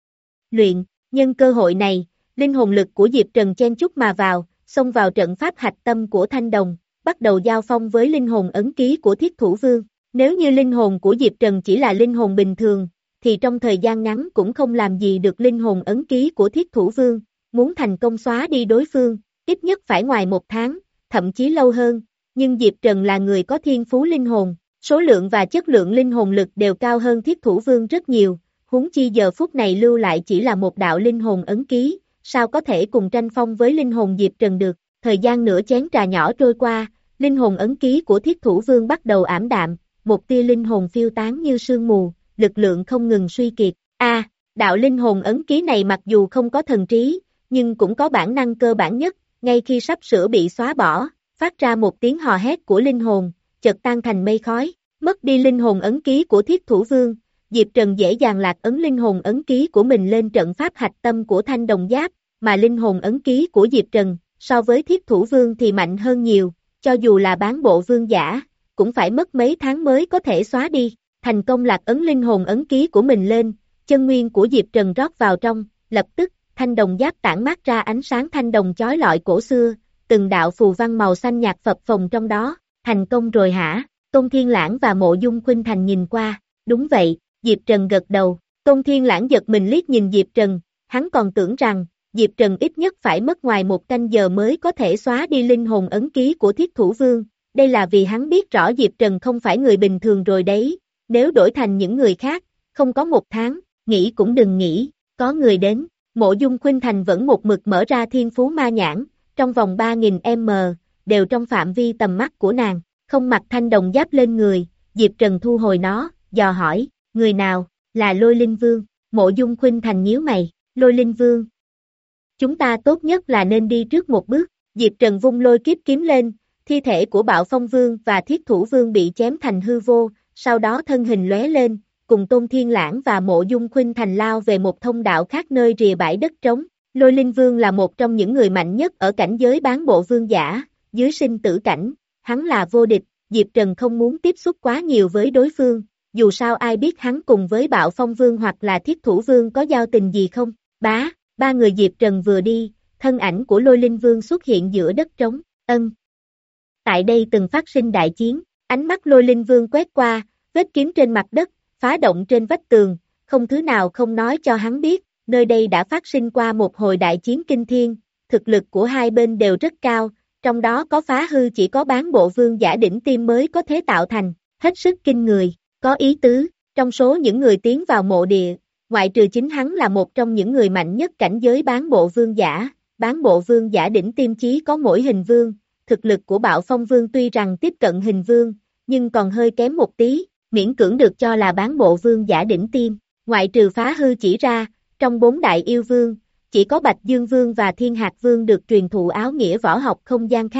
luyện, nhân cơ hội này, linh hồn lực của Diệp Trần chen chúc mà vào, xông vào trận pháp hạch tâm của thanh đồng, bắt đầu giao phong với linh hồn ấn ký của Thiết Thủ Vương, nếu như linh hồn của Diệp Trần chỉ là linh hồn bình thường, thì trong thời gian ngắn cũng không làm gì được linh hồn ấn ký của Thiết Thủ Vương, muốn thành công xóa đi đối phương, ít nhất phải ngoài một tháng, thậm chí lâu hơn, nhưng Diệp Trần là người có thiên phú linh hồn, số lượng và chất lượng linh hồn lực đều cao hơn Thiết Thủ Vương rất nhiều, huống chi giờ phút này lưu lại chỉ là một đạo linh hồn ấn ký, sao có thể cùng tranh phong với linh hồn Diệp Trần được, thời gian nửa chén trà nhỏ trôi qua, linh hồn ấn ký của Thiết Thủ Vương bắt đầu ảm đạm, một tia linh hồn phiêu tán như sương mù, lực lượng không ngừng suy kiệt, a à, đạo linh hồn ấn ký này mặc dù không có thần trí, nhưng cũng có bản năng cơ bản nhất, ngay khi sắp sửa bị xóa bỏ, phát ra một tiếng hò hét của linh hồn, chợt tan thành mây khói, mất đi linh hồn ấn ký của Thiết Thủ Vương, Diệp Trần dễ dàng lạc ấn linh hồn ấn ký của mình lên trận pháp hạch tâm của thanh đồng giáp, mà linh hồn ấn ký của Diệp Trần, so với Thiết Thủ Vương thì mạnh hơn nhiều, cho dù là bán bộ vương giả, cũng phải mất mấy tháng mới có thể xóa đi, thành công lạc ấn linh hồn ấn ký của mình lên, chân nguyên của Diệp Trần rót vào trong, lập tức, thanh đồng giáp tản mát ra ánh sáng thanh đồng chói lọi cổ xưa, từng đạo phù văn màu xanh nhạt phập phồng trong đó, thành công rồi hả? Tôn Thiên Lãng và Mộ Dung Khuynh Thành nhìn qua, đúng vậy, Diệp Trần gật đầu, Tôn Thiên Lãng giật mình liếc nhìn Diệp Trần, hắn còn tưởng rằng, Diệp Trần ít nhất phải mất ngoài một canh giờ mới có thể xóa đi linh hồn ấn ký của Thiết Thủ Vương, đây là vì hắn biết rõ Diệp Trần không phải người bình thường rồi đấy, nếu đổi thành những người khác, không có một tháng, nghĩ cũng đừng nghĩ, có người đến, Mộ Dung Khuynh Thành vẫn một mực mở ra thiên phú ma nhãn, trong vòng ba nghìn mét, đều trong phạm vi tầm mắt của nàng, không mặc thanh đồng giáp lên người, Diệp Trần thu hồi nó, dò hỏi, người nào, là Lôi Linh Vương, Mộ Dung Khuynh Thành nhíu mày, Lôi Linh Vương. Chúng ta tốt nhất là nên đi trước một bước, Diệp Trần vung lôi kiếp kiếm lên, thi thể của Bạo Phong Vương và Thiết Thủ Vương bị chém thành hư vô, sau đó thân hình lóe lên, cùng Tôn Thiên Lãng và Mộ Dung Khuynh Thành lao về một thông đạo khác nơi rìa bãi đất trống. Lôi Linh Vương là một trong những người mạnh nhất ở cảnh giới bán bộ vương giả, dưới sinh tử cảnh, hắn là vô địch, Diệp Trần không muốn tiếp xúc quá nhiều với đối phương, dù sao ai biết hắn cùng với Bạo Phong Vương hoặc là Thiết Thủ Vương có giao tình gì không, bá, ba người Diệp Trần vừa đi, thân ảnh của Lôi Linh Vương xuất hiện giữa đất trống, ân. Tại đây từng phát sinh đại chiến, ánh mắt Lôi Linh Vương quét qua, vết kiếm trên mặt đất, phá động trên vách tường, không thứ nào không nói cho hắn biết, nơi đây đã phát sinh qua một hồi đại chiến kinh thiên, thực lực của hai bên đều rất cao, trong đó có phá hư chỉ có bán bộ vương giả đỉnh tiêm mới có thể tạo thành, hết sức kinh người, có ý tứ, trong số những người tiến vào mộ địa, ngoại trừ chính hắn là một trong những người mạnh nhất cảnh giới bán bộ vương giả, bán bộ vương giả đỉnh tiêm chí có mỗi hình vương, thực lực của Bạo Phong Vương tuy rằng tiếp cận hình vương, nhưng còn hơi kém một tí, miễn cưỡng được cho là bán bộ vương giả đỉnh tiêm, ngoại trừ phá hư chỉ ra, trong bốn đại yêu vương, chỉ có Bạch Dương Vương và Thiên Hạc Vương được truyền thụ áo nghĩa võ học không gian khác,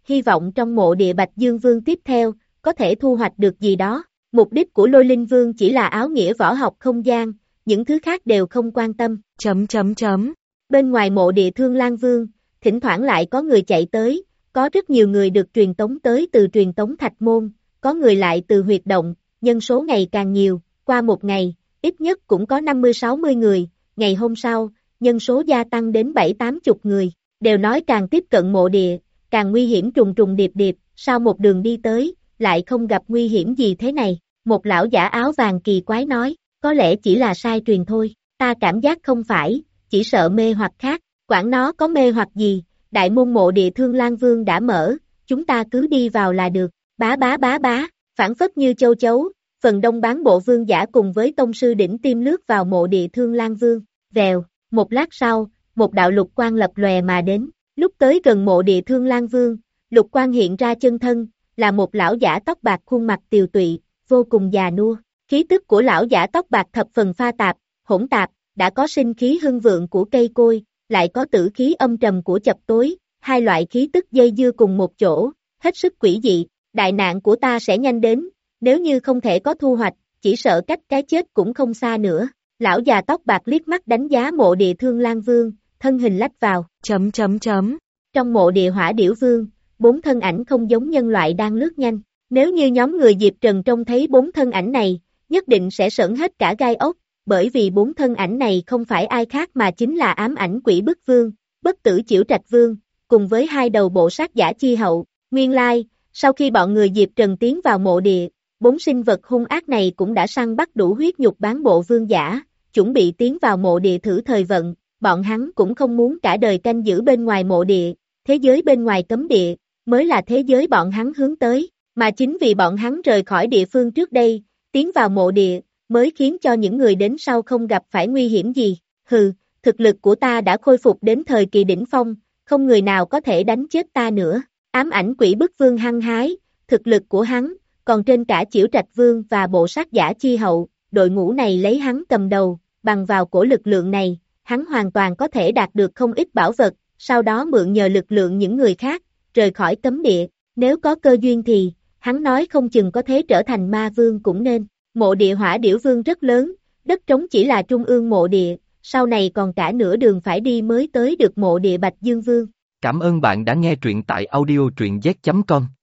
hy vọng trong mộ địa Bạch Dương Vương tiếp theo, có thể thu hoạch được gì đó. Mục đích của Lôi Linh Vương chỉ là áo nghĩa võ học không gian, những thứ khác đều không quan tâm. Chấm chấm chấm. Bên ngoài mộ địa Thương Lang Vương, thỉnh thoảng lại có người chạy tới, có rất nhiều người được truyền tống tới từ truyền tống thạch môn, có người lại từ huyệt động, nhân số ngày càng nhiều, qua một ngày, ít nhất cũng có năm mươi sáu mươi người, ngày hôm sau, nhân số gia tăng đến bảy tám chục người, đều nói càng tiếp cận mộ địa, càng nguy hiểm trùng trùng điệp điệp, sau một đường đi tới, lại không gặp nguy hiểm gì thế này, một lão giả áo vàng kỳ quái nói, có lẽ chỉ là sai truyền thôi, ta cảm giác không phải, chỉ sợ mê hoặc khác, quản nó có mê hoặc gì, đại môn mộ địa Thương Lang Vương đã mở, chúng ta cứ đi vào là được, bá bá bá bá, phản phất như châu chấu, phần đông bán bộ vương giả cùng với tông sư đỉnh tiêm lướt vào mộ địa Thương Lang Vương, vèo, một lát sau, một đạo lục quang lập lòe mà đến, lúc tới gần mộ địa Thương Lang Vương, lục quang hiện ra chân thân, là một lão giả tóc bạc khuôn mặt tiều tụy, vô cùng già nua, khí tức của lão giả tóc bạc thập phần pha tạp, hỗn tạp, đã có sinh khí hưng vượng của cây côi, lại có tử khí âm trầm của chập tối, hai loại khí tức dây dưa cùng một chỗ, hết sức quỷ dị, đại nạn của ta sẽ nhanh đến, nếu như không thể có thu hoạch, chỉ sợ cách cái chết cũng không xa nữa. Lão già tóc bạc liếc mắt đánh giá mộ địa Thương Lang Vương, thân hình lách vào, chấm chấm chấm. Trong mộ địa Hỏa Điểu Vương, bốn thân ảnh không giống nhân loại đang lướt nhanh, nếu như nhóm người Diệp Trần trông thấy bốn thân ảnh này, nhất định sẽ sởn hết cả gai ốc, bởi vì bốn thân ảnh này không phải ai khác mà chính là ám ảnh Quỷ Bức Vương, Bất Tử Chiểu Trạch Vương, cùng với hai đầu bộ sát giả chi hậu. Nguyên lai, sau khi bọn người Diệp Trần tiến vào mộ địa, bốn sinh vật hung ác này cũng đã săn bắt đủ huyết nhục bán bộ vương giả, chuẩn bị tiến vào mộ địa thử thời vận, bọn hắn cũng không muốn cả đời canh giữ bên ngoài mộ địa, thế giới bên ngoài cấm địa, mới là thế giới bọn hắn hướng tới, mà chính vì bọn hắn rời khỏi địa phương trước đây, tiến vào mộ địa, mới khiến cho những người đến sau không gặp phải nguy hiểm gì. Hừ, thực lực của ta đã khôi phục đến thời kỳ đỉnh phong, không người nào có thể đánh chết ta nữa. Ám ảnh Quỷ Bức Vương hăng hái, thực lực của hắn, còn trên cả Chiểu Trạch Vương và bộ sát giả chi hậu, đội ngũ này lấy hắn cầm đầu, bằng vào cổ lực lượng này, hắn hoàn toàn có thể đạt được không ít bảo vật, sau đó mượn nhờ lực lượng những người khác, rời khỏi cấm địa, nếu có cơ duyên thì, hắn nói không chừng có thể trở thành ma vương cũng nên. Mộ địa Hỏa Điểu Vương rất lớn, đất trống chỉ là trung ương mộ địa, sau này còn cả nửa đường phải đi mới tới được mộ địa Bạch Dương Vương. Cảm ơn bạn đã nghe truyện tại audio truyện z chấm com.